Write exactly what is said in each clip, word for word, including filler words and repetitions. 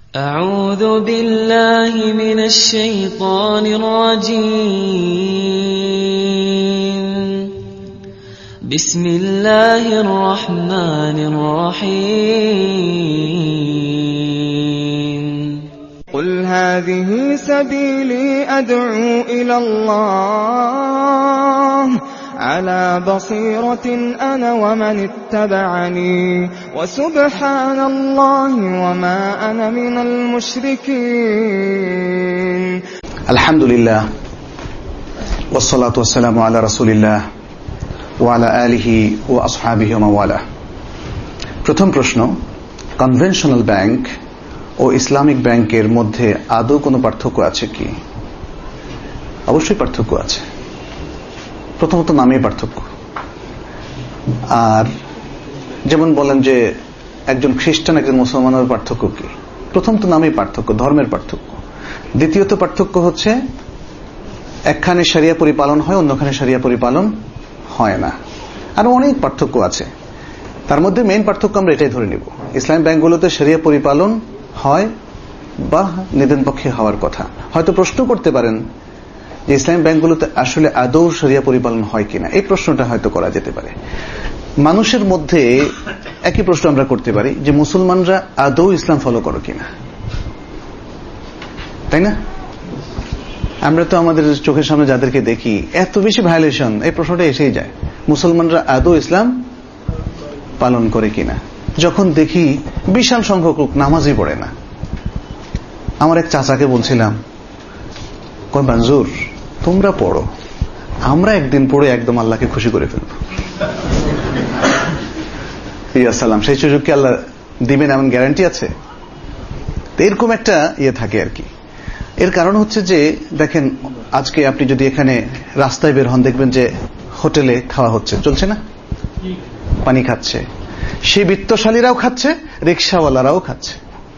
أعوذ بالله من الشيطان الرجيم بسم الله الرحمن الرحيم قل هذه سبيلي أدعو إلى الله على بصيرة أنا ومن اتبعني وسبحان الله وما أنا من المشركين. الحمد لله والصلاة والسلام على رسول الله وعلى آله وأصحابه ومن والاه. প্রথম প্রশ্ন, conventional bank ও Islamic ব্যাংকের মধ্যে আদৌ কোনো পার্থক্য আছে কি? অবশ্যই পার্থক্য আছে। প্রথমত নামেই পার্থক্য। আর যেমন বলেন যে একজন খ্রিস্টান একজন মুসলমানের পার্থক্য কি? প্রথম তো নামেই পার্থক্য, ধর্মের পার্থক্য। দ্বিতীয়ত পার্থক্য হচ্ছে একখানে শরিয়া পরিপালন হয়, অন্যখানে শরিয়া পরিপালন হয় না। আরো অনেক পার্থক্য আছে। তার মধ্যে মেইন পার্থক্য আমরা এটাই ধরে নিব, ইসলামিক ব্যাংকগুলোতে শরিয়া পরিপালন হয় বা নিদেন পক্ষে হওয়ার কথা। হয়তো প্রশ্ন করতে পারেন যে ইসলামিক ব্যাংকগুলোতে আসলে আদৌ শরিয়া পরিপালন হয় কিনা, এই প্রশ্নটা হয়তো করা যেতে পারে। মানুষের মধ্যে একই প্রশ্ন আমরা করতে পারি যে মুসলমানরা আদৌ ইসলাম ফলো করো কিনা, তাই না? আমরা তো আমাদের চোখের সামনে যাদেরকে দেখি এত বেশি ভায়োলেশন, এই প্রশ্নটা এসেই যায়, মুসলমানরা আদৌ ইসলাম পালন করে কিনা। যখন দেখি বিশাল সংখ্যক লোক নামাজই পড়ে না। আমার এক চাচাকে বলছিলাম, কই মঞ্জুর তোমরা পড়ো, আমরা একদিন পড়ে একদম আল্লাহকে খুশি করে ফেলবো। ইয়াসালাম, সেই সুযোগ কি আল্লাহ দিবেন এমন গ্যারান্টি আছে? এরকম একটা ইয়ে থাকে আর কি। এর কারণ হচ্ছে যে দেখেন, আজকে আপনি যদি এখানে রাস্তায় বের হন দেখবেন যে হোটেলে খাওয়া হচ্ছে, চলছে না? পানি খাচ্ছে, সেই বিত্তশালীরাও খাচ্ছে, রিকশাওয়ালারাও খাচ্ছে।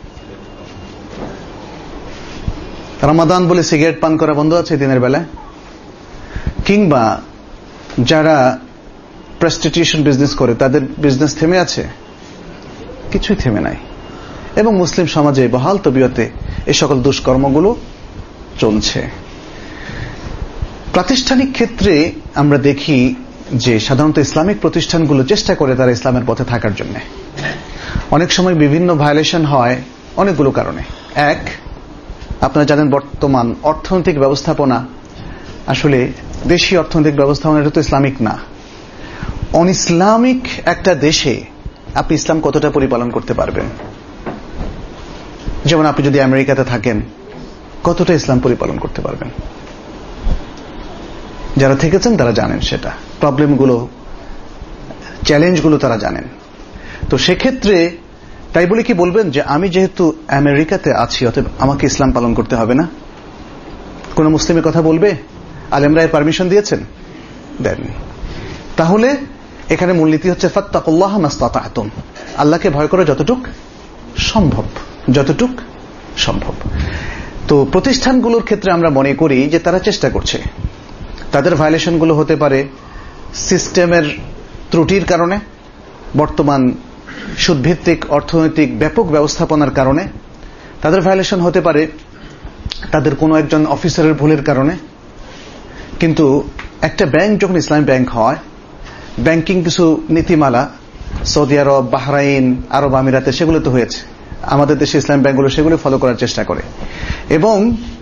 রমাদান বলে সিগারেট পান করা বন্ধ আছে দিনের বেলায়? কিংবা যারা প্রস্টিটিউশন বিজনেস করে তাদের বিজনেস থেমে আছে? কিছুই থেমে নাই। এবং মুসলিম সমাজে বহাল তবিয়তে এই সকল দুষ্কর্মগুলো চলছে। প্রাতিষ্ঠানিক ক্ষেত্রে আমরা দেখি যে সাধারণত ইসলামিক প্রতিষ্ঠানগুলো চেষ্টা করে তারা ইসলামের পথে থাকার জন্য। অনেক সময় বিভিন্ন ভায়োলেশন হয় অনেকগুলো কারণে। এক, আপনারা জানেন বর্তমান অর্থনৈতিক ব্যবস্থাপনা আসলে দেশীয় অর্থনৈতিক ব্যবস্থাপনা, এটা তো ইসলামিক না। অন ইসলামিক একটা দেশে আপনি ইসলাম কতটা পরিপালন করতে পারবেন? যেমন আপনি যদি আমেরিকাতে থাকেন, কতটা ইসলাম পরিপালন করতে পারবেন? যারা থেকেছেন তারা জানেন সেটা, প্রবলেমগুলো, চ্যালেঞ্জগুলো তারা জানেন। তো সেক্ষেত্রে তাই বলে কি বলবেন যে আমি যেহেতু আমেরিকাতে আছি অতএব আমাকে ইসলাম পালন করতে হবে না? কোন মুসলিমের কথা বলবে? আলেমরা এর পারমিশন দিয়েছেন? দেননি। তাহলে এখানে মূলনীতি হচ্ছে ফাত্তাকুল্লাহ মাসতাতা'তুম, আল্লাহকে ভয় করো যতটুক সম্ভব, যতটুক সম্ভব। তো প্রতিষ্ঠানগুলোর ক্ষেত্রে আমরা মনে করি যে তারা চেষ্টা করছে। তাদের ভায়োলেশনগুলো হতে পারে সিস্টেমের ত্রুটির কারণে, বর্তমান সুদভিত্তিক অর্থনৈতিক ব্যাপক ব্যবস্থাপনার কারণে। তাদের ভায়োলেশন হতে পারে তাদের কোনো একজন অফিসারের ভুলের কারণে। কিন্তু একটা ব্যাংক যখন ইসলামী ব্যাংক হয়, ব্যাংকিং কিছু নীতিমালা সৌদি আরব, বাহরাইন, আরব আমিরাতে সেগুলো তো হয়েছে। আমাদের দেশে ইসলামী ব্যাংকগুলো সেগুলো ফলো করার চেষ্টা করে। এবং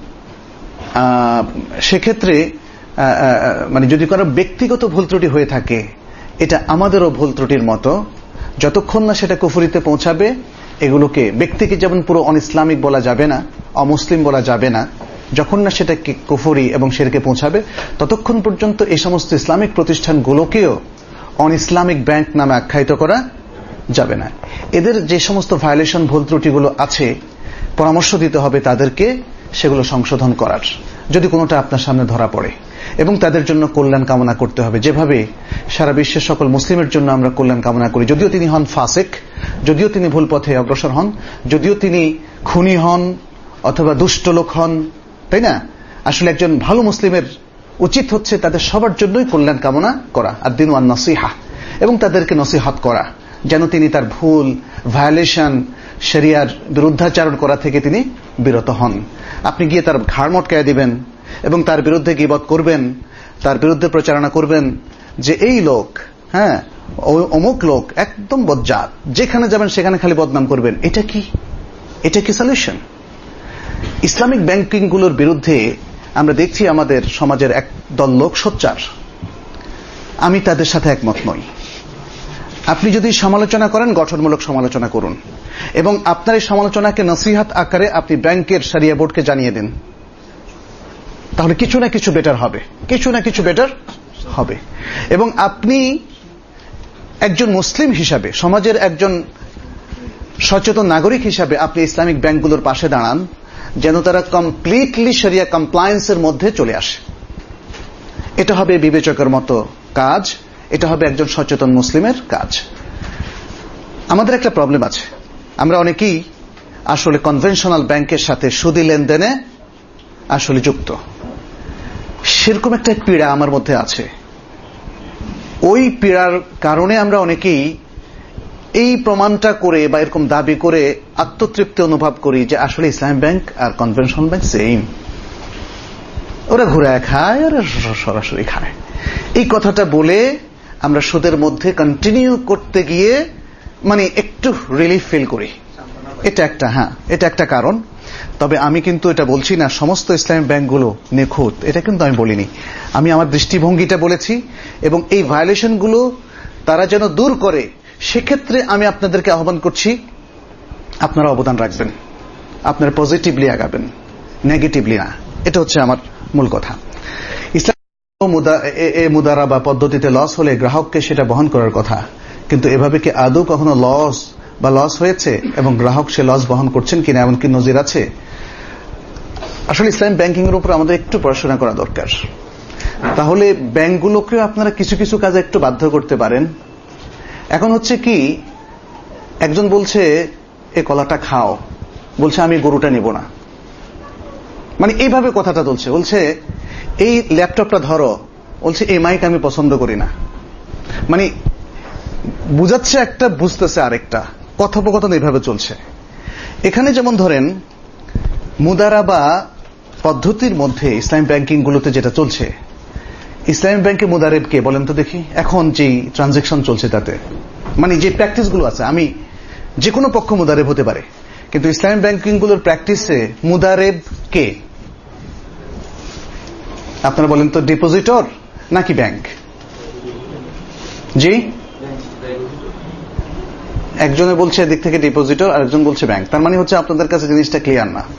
সেক্ষেত্রে মানে যদি কোনো ব্যক্তিগত ভুল ত্রুটি হয়ে থাকে, এটা আমাদেরও ভুল ত্রুটির মতো, যতক্ষণ না সেটা কুফরিতে পৌঁছাবে, এগুলোকে ব্যক্তিকে যেমন পুরো অন ইসলামিক বলা যাবে না, অমুসলিম বলা যাবে না, যখন না সেটা কুফরি এবং শিরকে পৌঁছাবে ততক্ষণ পর্যন্ত এই সমস্ত ইসলামিক প্রতিষ্ঠানগুলোকেও অন ইসলামিক ব্যাংক নামে আখ্যায়িত করা যাবে না। এদের যে সমস্ত ভায়োলেশন, ভুল ত্রুটিগুলো আছে, পরামর্শ দিতে হবে তাদেরকে সেগুলো সংশোধন করার, যদি কোনোটা আপনার সামনে ধরা পড়ে, এবং তাদের জন্য কল্যাণ কামনা করতে হবে, যেভাবে সারা বিশ্বের সকল মুসলিমের জন্য আমরা কল্যাণ কামনা করি। যদিও তিনি হন ফাসিক, যদিও তিনি ভুল পথে অগ্রসর হন, যদিও তিনি খুনি হন অথবা দুষ্ট লোক হন, তাই না? আসলে একজন ভালো মুসলিমের উচিত হচ্ছে তাদের সবার জন্যই কল্যাণ কামনা করা, আদ-দীনু আন-নাসিহা, এবং তাদেরকে নসিহত করা যেন তিনি তার ভুল, ভায়োলেশন, শরিয়ার বিরুদ্ধাচরণ করা থেকে তিনি বিরত হন। আপনি গিয়ে তার ঘাড় মটকায় দিবেন এবং তার বিরুদ্ধে গীবত করবেন, তার বিরুদ্ধে প্রচারণা করবেন যে এই লোক, হ্যাঁ অমুক লোক একদম বজ্জাত, যেখানে যাবেন সেখানে খালি বদনাম করবেন। এটা কি এটা কি সলিউশন? ইসলামিক ব্যাংকিং গুলোর বিরুদ্ধে আমরা দেখছি আমাদের সমাজের এক দল লোক সোচ্চার। আমি তাদের সাথে একমত নই। আপনি যদি সমালোচনা করেন, গঠনমূলক সমালোচনা করুন এবং আপনার এই সমালোচনাকে নসিহাত আকারে আপনি ব্যাংকের শরিয়া বোর্ডকে জানিয়ে দিন, তাহলে কিছু না কিছু বেটার হবে, কিছু না কিছু বেটার হবে। এবং আপনি একজন মুসলিম হিসাবে, সমাজের একজন সচেতন নাগরিক হিসাবে আপনি ইসলামিক ব্যাংকগুলোর পাশে দাঁড়ান, যেন তারা কমপ্লিটলি শরিয়া কমপ্লায়েন্সের মধ্যে চলে আসে। এটা হবে বিবেচকের মতো কাজ, এটা হবে একজন সচেতন মুসলিমের কাজ। আমাদের একটা প্রবলেম আছে, আমরা অনেকেই আসলে কনভেনশনাল ব্যাংকের সাথে সুদী লেনদেনে আসলে যুক্ত। সেরকম একটা পীড়া আমার মধ্যে আছে। ওই পীড়ার কারণে আমরা অনেকেই এই প্রমাণটা করে বা এরকম দাবি করে আত্মতৃপ্তি অনুভব করি যে আসলে ইসলামিক ব্যাংক আর কনভেনশনাল ব্যাংক সেম, ওরা ঘুরায় খায় আর সরাসরি খায়। এই কথাটা বলে আমরা সুদের মধ্যে কন্টিনিউ করতে গিয়ে মানে একটু রিলিফ ফিল করি। এটা একটা হ্যাঁ এটা একটা কারণ। তবে আমি কিন্তু এটা বলছি না সমস্ত ইসলামিক ব্যাংকগুলো নিখুঁত, এটা কিন্তু আমি বলিনি। আমি আমার দৃষ্টিভঙ্গিটা বলেছি এবং এই ভায়োলেশনগুলো তারা যেন দূর করে, সেক্ষেত্রে আমি আপনাদেরকে আহ্বান করছি আপনারা অবদান রাখবেন, আপনারা পজিটিভলি আগাবেন, নেগেটিভলি না। এটা হচ্ছে আমার মূল কথা। ইসলাম মুদারাবা পদ্ধতিতে লস হলে গ্রাহককে সেটা বহন করার কথা, কিন্তু এভাবে কি আদৌ কখনো লস বা লস হয়েছে এবং গ্রাহক সে লস বহন করছেন কিনা এমনকি নজির আছে? আসলে ইসলাম ব্যাংকিং এর উপর আমাদের একটু পড়াশোনা করা দরকার। তাহলে ব্যাংকগুলোকেও আপনারা কিছু কিছু কাজে একটু বাধ্য করতে পারেন। এখন হচ্ছে কি, একজন বলছে এ কলাটা খাও, বলছে আমি গরুটা নিব না, মানে এইভাবে কথাটা চলছে। বলছে এই ল্যাপটপটা ধরো, বলছে এই মাইক আমি পছন্দ করি না। মানে বুঝাচ্ছে একটা, বুঝতেছে আরেকটা, কথোপকথন এইভাবে চলছে। এখানে যেমন ধরেন মুদারাবা পদ্ধতির মধ্যে ইসলাম ব্যাংকিং গুলোতে যেটা চলছে, ইসলামিক ব্যাংকে মুদারেব কে বলেন তো দেখি? এখন যে ট্রানজাকশন চলছে তাতে, মানে যে প্র্যাকটিস গুলো আছে, আমি যে কোনো পক্ষ মুদারেব হতে পারে, কিন্তু ইসলামিক ব্যাংকিং গুলোর প্র্যাকটিসে মুদারেব কে? আপনারা বলেন তো, ডিপোজিটর নাকি ব্যাংক? জি, একজনে বলছে এদিক থেকে ডিপোজিটর, আরেকজন বলছে ব্যাংক। তার মানে হচ্ছে আপনাদের কাছে জিনিসটা ক্লিয়ার না।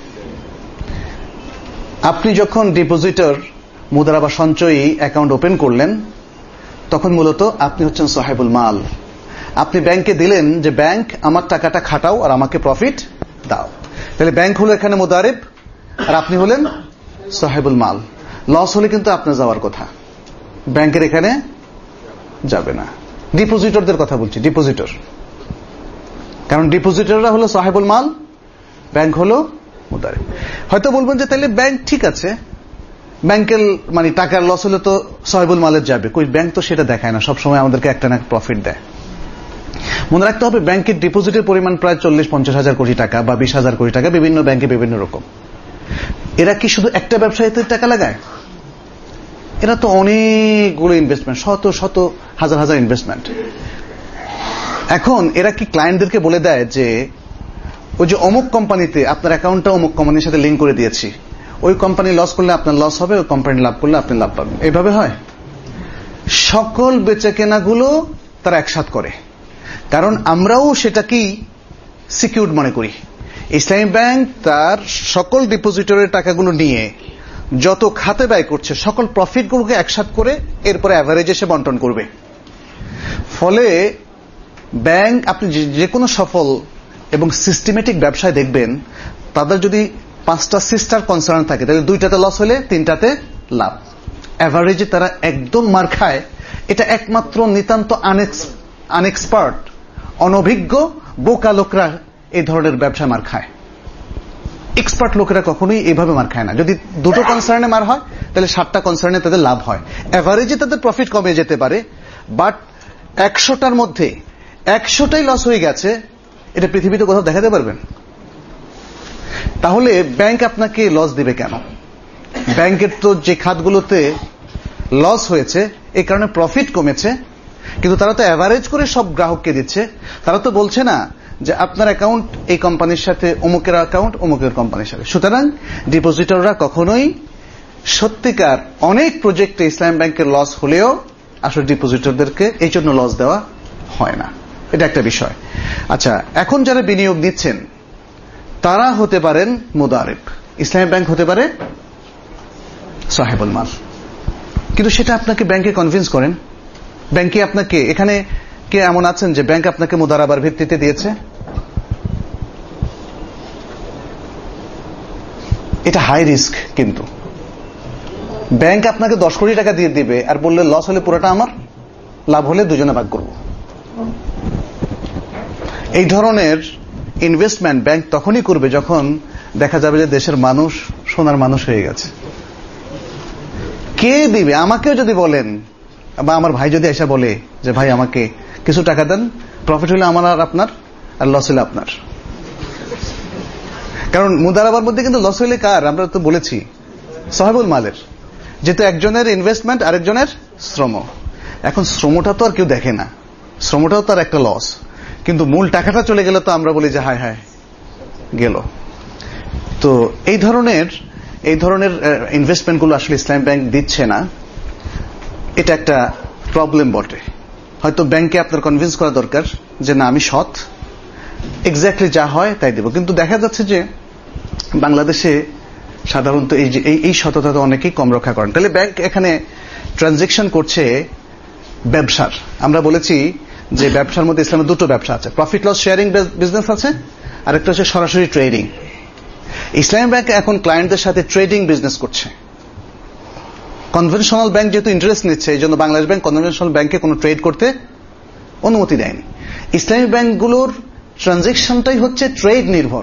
আপনি যখন ডিপোজিটর মুদারাবা সঞ্চয়ী অ্যাকাউন্ট ওপেন করলেন, তখন মূলত আপনি হচ্ছেন সাহেবুল মাল। আপনি ব্যাংকে দিলেন যে ব্যাংক আমার টাকাটা খাটাও আর আমাকে প্রফিট দাও। তাহলে ব্যাংক হলো এখানে মুদারেব আর আপনি হলেন সাহেবুল মাল। লস হলে কিন্তু আপনার যাওয়ার কথা, ব্যাংকের এখানে যাবে না। ডিপোজিটরদের কথা বলছি, ডিপোজিটর, কারণ ডিপোজিটররা হলো সাহেবুল মাল, ব্যাংক হলো মুদারেব। হয়তো বলবেন যে তাহলে ব্যাংক ঠিক আছে, ব্যাংকের মানে টাকার লস হলে তো সাহেবুল মালের যাবে, কই ব্যাংক তো সেটা দেখায় না, সবসময় আমাদেরকে একটা না প্রফিট দেয়। মনে রাখতে হবে ব্যাংকের ডিপোজিটের পরিমাণ প্রায় চল্লিশ পঞ্চাশ হাজার কোটি টাকা বা বিশ হাজার কোটি টাকা, বিভিন্ন ব্যাংকে বিভিন্ন রকম। এরা কি শুধু একটা ব্যবসায়ীতে টাকা লাগায়? এরা তো অনেকগুলো ইনভেস্টমেন্ট, শত শত হাজার হাজার ইনভেস্টমেন্ট। এখন এরা কি ক্লায়েন্টদেরকে বলে দেয় যে ওই যে অমুক কোম্পানিতে আপনার অ্যাকাউন্টটা অমুক কোম্পানির সাথে লিঙ্ক করে দিয়েছি, ওই কোম্পানি লস করলে আপনার লস হবে, ওই কোম্পানি লাভ করলে আপনি লাভ পাবেন? এইভাবে হয়? সকল বেচাকেনাগুলো তারা একসাথ করে, কারণ আমরাও সেটাকেই সিকিউরড মনে করি। ইসলামী ব্যাংক তার সকল ডিপোজিটরের টাকাগুলো নিয়ে যত খাতে ব্যয় করছে সকল প্রফিটগুলোকে একসাথ করে এরপরে অ্যাভারেজ এসে বন্টন করবে। ফলে ব্যাংক, আপনি যে কোনো সফল এবং সিস্টেমেটিক ব্যবসায় দেখবেন, তাদের যদি পাঁচটা সিস্টার কনসার্ন থাকে, তাহলে দুইটাতে লস হলে তিনটাতে লাভ। অ্যাভারেজে তারা একদম মার খায়। এটা একমাত্র নিতান্ত আনএক্সপার্ট, অনভিজ্ঞ বোকা লোকরা এই ধরনের ব্যবসা মার খায়। এক্সপার্ট লোকেরা কখনোই এইভাবে মার খায় না। যদি দুটো কনসার্নে মার হয়, তাহলে সাতটা কনসার্নে তাদের লাভ হয়। অ্যাভারেজে তাদের প্রফিট কমে যেতে পারে, বাট একশোটার মধ্যে একশোটাই লস হয়ে গেছে, এটা পৃথিবীতে কোথাও দেখাতে পারবেন? তাহলে ব্যাংক আপনাকে লস দিবে কেন? ব্যাংকের তো যে খাতগুলোতে লস হয়েছে এই কারণে প্রফিট কমেছে, কিন্তু তারা তো অ্যাভারেজ করে সব গ্রাহককে দিচ্ছে। তারা তো বলছে না যে আপনার অ্যাকাউন্ট এই কোম্পানির সাথে অমুকের অ্যাকাউন্ট অমুকের কোম্পানির সাথে। সুতরাং ডিপোজিটররা কখনোই সত্যিকার অনেক প্রজেক্টে ইসলাম ব্যাংকের লস হলেও আসলে ডিপোজিটরদেরকে এই জন্য লস দেওয়া হয় না। এটা একটা বিষয়। আচ্ছা, এখন যারা বিনিয়োগ দিচ্ছেন তারা হতে পারেন মুদারিব, ইসলামী ব্যাংক হতে পারে সাহেবুল মাল। কিন্তু সেটা আপনাকে ব্যাংকে কনভিন্স করেন। ব্যাংকে আপনাকে, এখানে কে এমন আছেন যে ব্যাংক আপনাকে মুদারাবার ভিত্তিতে দিয়েছে? এটা হাই রিস্ক। কিন্তু ব্যাংক আপনাকে দশ কোটি টাকা দিয়ে দিবে আর বললে লস হলে পুরোটা আমার, লাভ হলে দুজনে ভাগ করব। এই ধরনের ইনভেস্টমেন্ট ব্যাংক তখনই করবে যখন দেখা যাবে যে দেশের মানুষ সোনার মানুষ হয়ে গেছে। কে দিবে? আমাকেও যদি বলেন বা আমার ভাই যদি এসে বলে যে ভাই আমাকে কিছু টাকা দেন, প্রফিট হলে আমার আর আপনার, আর লস হলে আপনার। কারণ মুদারাবার মধ্যে কিন্তু লস হলে কার? আমরা তো বলেছি সাহেবুল মালের, যেহেতু একজনের ইনভেস্টমেন্ট আরেকজনের শ্রম। এখন শ্রমটা তো আর কেউ দেখে না, শ্রমটাও তার একটা লস, কিন্তু মূল টাকাটা চলে গেলে তো আমরা বলি যে হায় হায় গেল। তো এই ধরনের এই ধরনের ইনভেস্টমেন্টগুলো আসলে ইসলামী ব্যাংক দিচ্ছে না। এটা একটা প্রবলেম বটে। হয়তো ব্যাংকে আপনার কনভিন্স করা দরকার যে না আমি সৎ, এক্স্যাক্টলি যা হয় তাই দেব। কিন্তু দেখা যাচ্ছে যে বাংলাদেশে সাধারণত এই যে এই সততা তো অনেকেই কম রক্ষা করেন। তাহলে ব্যাংক এখানে ট্রানজেকশন করছে ব্যবসার। আমরা বলেছি যে ব্যবসার মধ্যে ইসলামের দুটো ব্যবসা আছে, প্রফিট লস শেয়ারিং বিজনেস আছে, আর একটা হচ্ছে সরাসরি ট্রেডিং। ইসলামী ব্যাংক এখন ক্লায়েন্টদের সাথে ট্রেডিং বিজনেস করছে। কনভেনশনাল ব্যাংক যেহেতু ইন্টারেস্ট নিচ্ছে, এই জন্য বাংলাদেশ ব্যাংক কনভেনশনাল ব্যাংকে কোনো ট্রেড করতে অনুমতি দেয়নি। ইসলামী ব্যাংকগুলোর ট্রানজেকশনটাই হচ্ছে ট্রেড নির্ভর।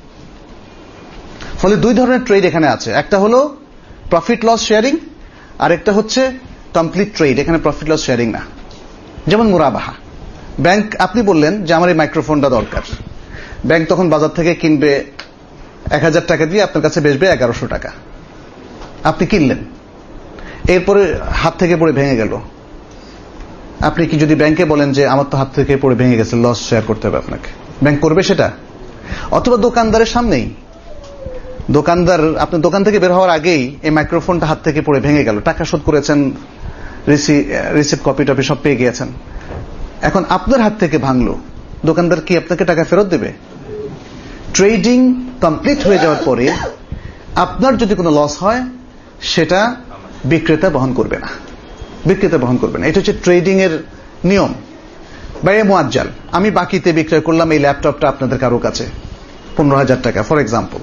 ফলে দুই ধরনের ট্রেড এখানে আছে, একটা হলো প্রফিট লস শেয়ারিং, আর একটা হচ্ছে কমপ্লিট ট্রেড, এখানে প্রফিট লস শেয়ারিং না। যেমন মুরাবাহা, ব্যাংক আপনি বললেন যে আমার এই মাইক্রোফোনটা দরকার, ব্যাংক তখন বাজার থেকে কিনবে এক হাজার টাকা দিয়ে, আপনার কাছে বেচবে এগারোশো টাকা। আপনি কিনলেন, এরপরে হাত থেকে পড়ে ভেঙে গেল। আপনি কি যদি ব্যাংকে বলেন যে আমার তো হাত থেকে পড়ে ভেঙে গেছে, লস শেয়ার করতে হবে আপনাকে, ব্যাংক করবে সেটা? অথবা দোকানদারের সামনেই, দোকানদার আপনি দোকান থেকে বের হওয়ার আগেই এই মাইক্রোফোনটা হাত থেকে পড়ে ভেঙে গেল, টাকা শোধ করেছেন, রিসিপ্ট কপি টপি সব পেয়ে গিয়েছেন, এখন আপনার হাত থেকে ভাঙলো, দোকানদার কি আপনাকে টাকা ফেরত দেবে? ট্রেডিং কমপ্লিট হয়ে যাওয়ার পরে আপনার যদি কোনো লস হয় সেটা বিক্রেতা বহন করবে না, বিক্রেতা বহন করবে না। এটা হচ্ছে ট্রেডিং এর নিয়ম। বাইরে মুআজ্জাল, আমি বাকিতে বিক্রয় করলাম এই ল্যাপটপটা আপনাদের কারো কাছে পনেরো হাজার টাকা ফর এক্সাম্পল,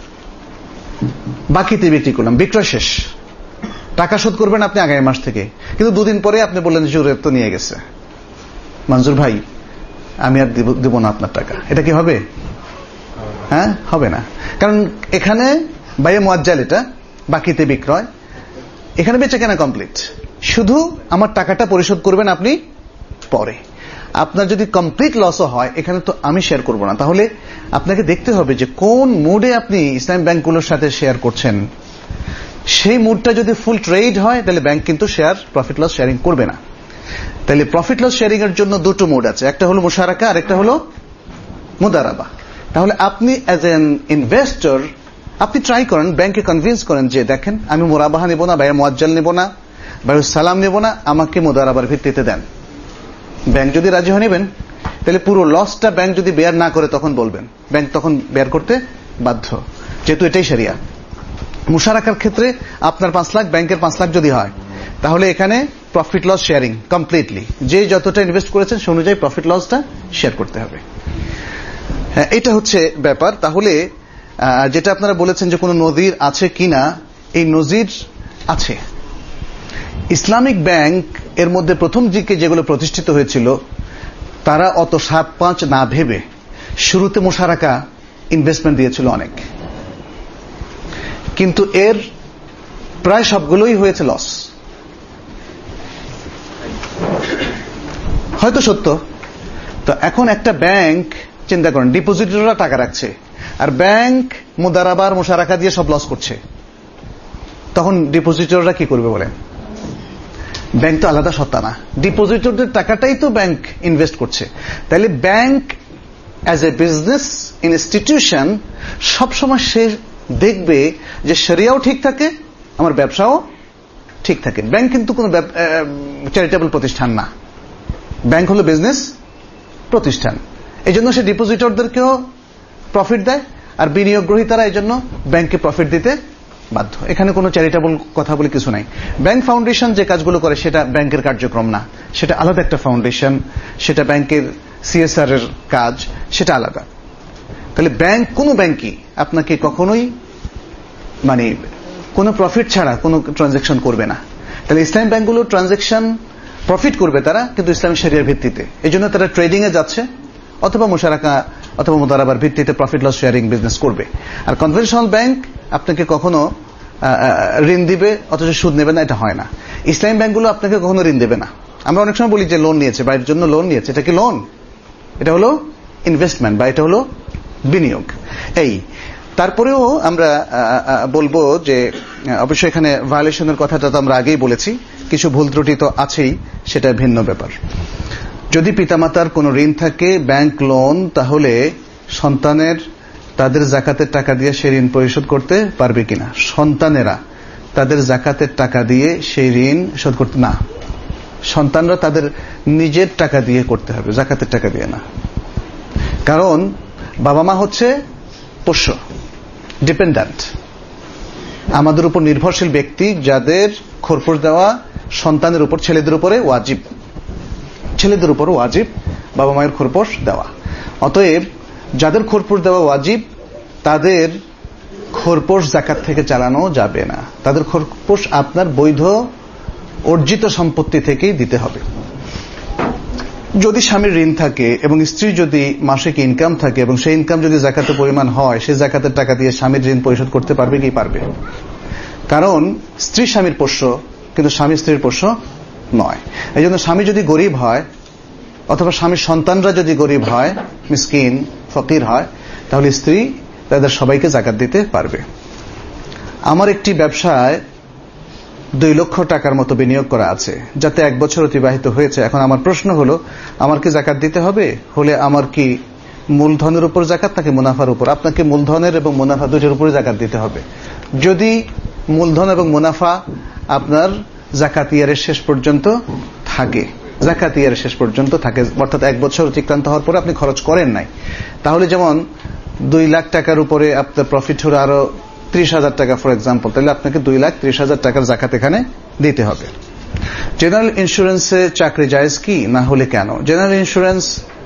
বাকিতে বিক্রি করলাম, বিক্রয় শেষ, টাকা শোধ করবেন আপনি আগামী মাস থেকে। কিন্তু দুদিন পরে আপনি বললেন জুরেব তো নিয়ে গেছে, মঞ্জুর ভাই আমি আর দেব না আপনার টাকা, এটা কি হবে? হ্যাঁ, হবে না। কারণ এখানে বাইরে মুআজ্জাল, এটা বাকিতে বিক্রয়, এখানে বেচা কেনা কমপ্লিট, শুধু আমার টাকাটা পরিশোধ করবেন আপনি পরে। আপনার যদি কমপ্লিট লসও হয় এখানে তো আমি শেয়ার করব না। তাহলে আপনাকে দেখতে হবে যে কোন মুডে আপনি ইসলামী ব্যাংকগুলোর সাথে শেয়ার করছেন। সেই মুডটা যদি ফুল ট্রেড হয় তাহলে ব্যাংক কিন্তু শেয়ার প্রফিট লস শেয়ারিং করবে না। তাহলে প্রফিট লস শেয়ারিং এর জন্য দুটো মুড আছে, একটা হলো মুশারাকা আর একটা হলো মুদারাবা। তাহলে আপনি অ্যাজ এন ইনভেস্টর আপনি ট্রাই করেন, ব্যাংকে কনভিন্স করেন যে দেখেন আমি মুরাবাহা নেব না, বাইরে মুআজ্জাল নেব না, বাইরে সালাম নেব না, আমাকে মুদারাবার ভিত্তিতে দেন। ব্যাংক যদি রাজি হয় নেবেন, তাহলে পুরো লসটা ব্যাংক যদি বেয়ার না করে তখন বলবেন, ব্যাংক তখন বেয়ার করতে বাধ্য, যেহেতু এটাই শরিয়া। মুশারাকার ক্ষেত্রে আপনার পাঁচ লাখ, ব্যাংকের পাঁচ লাখ যদি হয় তাহলে এখানে প্রফিট লস শেয়ারিং কমপ্লিটলি, যে যতটা ইনভেস্ট করেছেন সে অনুযায়ী প্রফিট লসটা শেয়ার করতে হবে। হ্যাঁ, এটা হচ্ছে ব্যাপার। তাহলে যেটা আপনারা বলেছেন যে কোনো নজির আছে কিনা, এই নজির আছে। ইসলামিক ব্যাংক এর মধ্যে প্রথম দিকে যেগুলো প্রতিষ্ঠিত হয়েছিল তারা অত সাত পাঁচ না ভেবে শুরুতে মুশারাকা ইনভেস্টমেন্ট দিয়েছিল অনেক, কিন্তু এর প্রায় সবগুলোই হয়েছে লস। হয়তো সত্য। তো এখন একটা ব্যাংক চিন্তা করেন, ডিপোজিটররা টাকা রাখছে আর ব্যাংক মুদারাবার মুশারাকা দিয়ে সব লস করছে, তখন ডিপোজিটররা কি করবে বলেন? ব্যাংক তো আলাদা সত্তা না, ডিপোজিটরদের টাকাটাই তো ব্যাংক ইনভেস্ট করছে। তাহলে bank as a business institution সবসময় সে দেখবে যে শরিয়াও ঠিক থাকে, আমার ব্যবসাও ঠিক থাকে। ব্যাংক কিন্তু কোনো চ্যারিটেবল প্রতিষ্ঠান না, ব্যাংক হলো বিজনেস প্রতিষ্ঠান। এই জন্য সে ডিপোজিটরদেরকেও প্রফিট দেয়, আর বিনিয়োগ গ্রহীতারা এই জন্য ব্যাংককে প্রফিট দিতে বাধ্য। এখানে কোনো চ্যারিটেবল কথা বলে কিছু নাই। ব্যাংক ফাউন্ডেশন যে কাজগুলো করে সেটা ব্যাংকের কার্যক্রম না, সেটা আলাদা একটা ফাউন্ডেশন, সেটা ব্যাংকের সিএসআর এর কাজ, সেটা আলাদা। তাহলে ব্যাংক, কোন ব্যাংকই আপনাকে কখনোই মানে কোনো প্রফিট ছাড়া কোনো ট্রানজাকশন করবে না। তাহলে ইসলামী ব্যাংকগুলো ট্রানজাকশন প্রফিট করবে তারা, কিন্তু ইসলামী শরিয়ার ভিত্তিতে। এই জন্য তারা ট্রেডিং এ যাচ্ছে অথবা মুশারাকা অথবা মুদারাবার ভিত্তিতে প্রফিট লস শেয়ারিং বিজনেস করবে। আর কনভেনশনাল ব্যাংক আপনাকে কখনো ঋণ দিবে অথচ সুদ নেবে না, এটা হয় না। ইসলামী ব্যাংকগুলো আপনাকে কখনো ঋণ দেবে না। আমরা অনেক সময় বলি যে লোন নিয়েছে, বাড়ির জন্য লোন নিয়েছে, এটা কি লোন? এটা হলো ইনভেস্টমেন্ট বা এটা হলো বিনিয়োগ। এই তারপরেও আমরা বলবো যে অবশ্যই এখানে ভায়োলেশনের কথাটা তো আমরা আগেই বলেছি, কিছু ভুল ত্রুটি তো আছেই, সেটা ভিন্ন ব্যাপার। যদি পিতামাতার কোনো ঋণ থাকে ব্যাংক লোন, তাহলে সন্তানের তাদের জাকাতের টাকা দিয়ে সেই ঋণ পরিশোধ করতে পারবে কিনা? সন্তানেরা তাদের জাকাতের টাকা দিয়ে সেই ঋণ শোধ করতে না, সন্তানরা তাদের নিজের টাকা দিয়ে করতে হবে, জাকাতের টাকা দিয়ে না। কারণ বাবা মা হচ্ছে পোষ্য, ডিপেন্ডেন্ট, আমাদের উপর নির্ভরশীল ব্যক্তি, যাদের খোরপোশ দেওয়া সন্তানের উপর, ছেলেদের উপরে ওয়াজিব, ছেলেদের উপর ওয়াজিব বাবা মায়ের খোরপোশ দেওয়া। অতএব যাদের খোরপোশ দেওয়া ওয়াজিব, তাদের খোরপোশ যাকাত থেকে চালানো যাবে না। তাদের খোরপোশ আপনার বৈধ অর্জিত সম্পত্তি থেকেই দিতে হবে। যদি স্বামীর ঋণ থাকে এবং স্ত্রীর যদি মাসিক ইনকাম থাকে এবং সেই ইনকাম যদি যাকাতের পরিমাণ হয়, সেই যাকাতের টাকা দিয়ে স্বামীর ঋণ পরিশোধ করতে পারবে কি? পারবে। কারণ স্ত্রী স্বামীর পোষ্য, কিন্তু স্বামী স্ত্রীর পোষ্য নয়। এই জন্য স্বামী যদি গরিব হয় অথবা স্বামীর সন্তানরা যদি গরিব হয়, মিসকিন ফকির হয়, তাহলে স্ত্রী তাদের সবাইকে যাকাত দিতে পারবে। আমার একটি ব্যবসায় দুই লক্ষ টাকার মতো বিনিয়োগ করা আছে, যাতে এক বছর অতিবাহিত হয়েছে। এখন আমার প্রশ্ন হলো, আমার কি যাকাত দিতে হবে? হলে আমার কি মূলধনের উপর যাকাত নাকি মুনাফার উপর? আপনাকে মূলধনের এবং মুনাফা দুটোর উপরে যাকাত দিতে হবে। যদি মূলধন এবং মুনাফা আপনার যাকাত ইয়ারের শেষ পর্যন্ত থাকে, যাকাত ইয়ারের শেষ পর্যন্ত থাকে, অর্থাৎ এক বছর অতিক্রান্ত হওয়ার পরে আপনি খরচ করেন নাই, তাহলে যেমন দুই লাখ টাকার উপরে আপনার প্রফিট হলো আরো ত্রিশ হাজার টাকা ফর এক্সাম্পল, তাহলে আপনাকে দুই লাখ ত্রিশ হাজার টাকার যাকাত এখানে দিতে হবে। জেনারেল ইন্স্যুরেন্সে চাকরি জায়েজ কি? না হলে কেন? জেনারেল ইন্স্যুরেন্স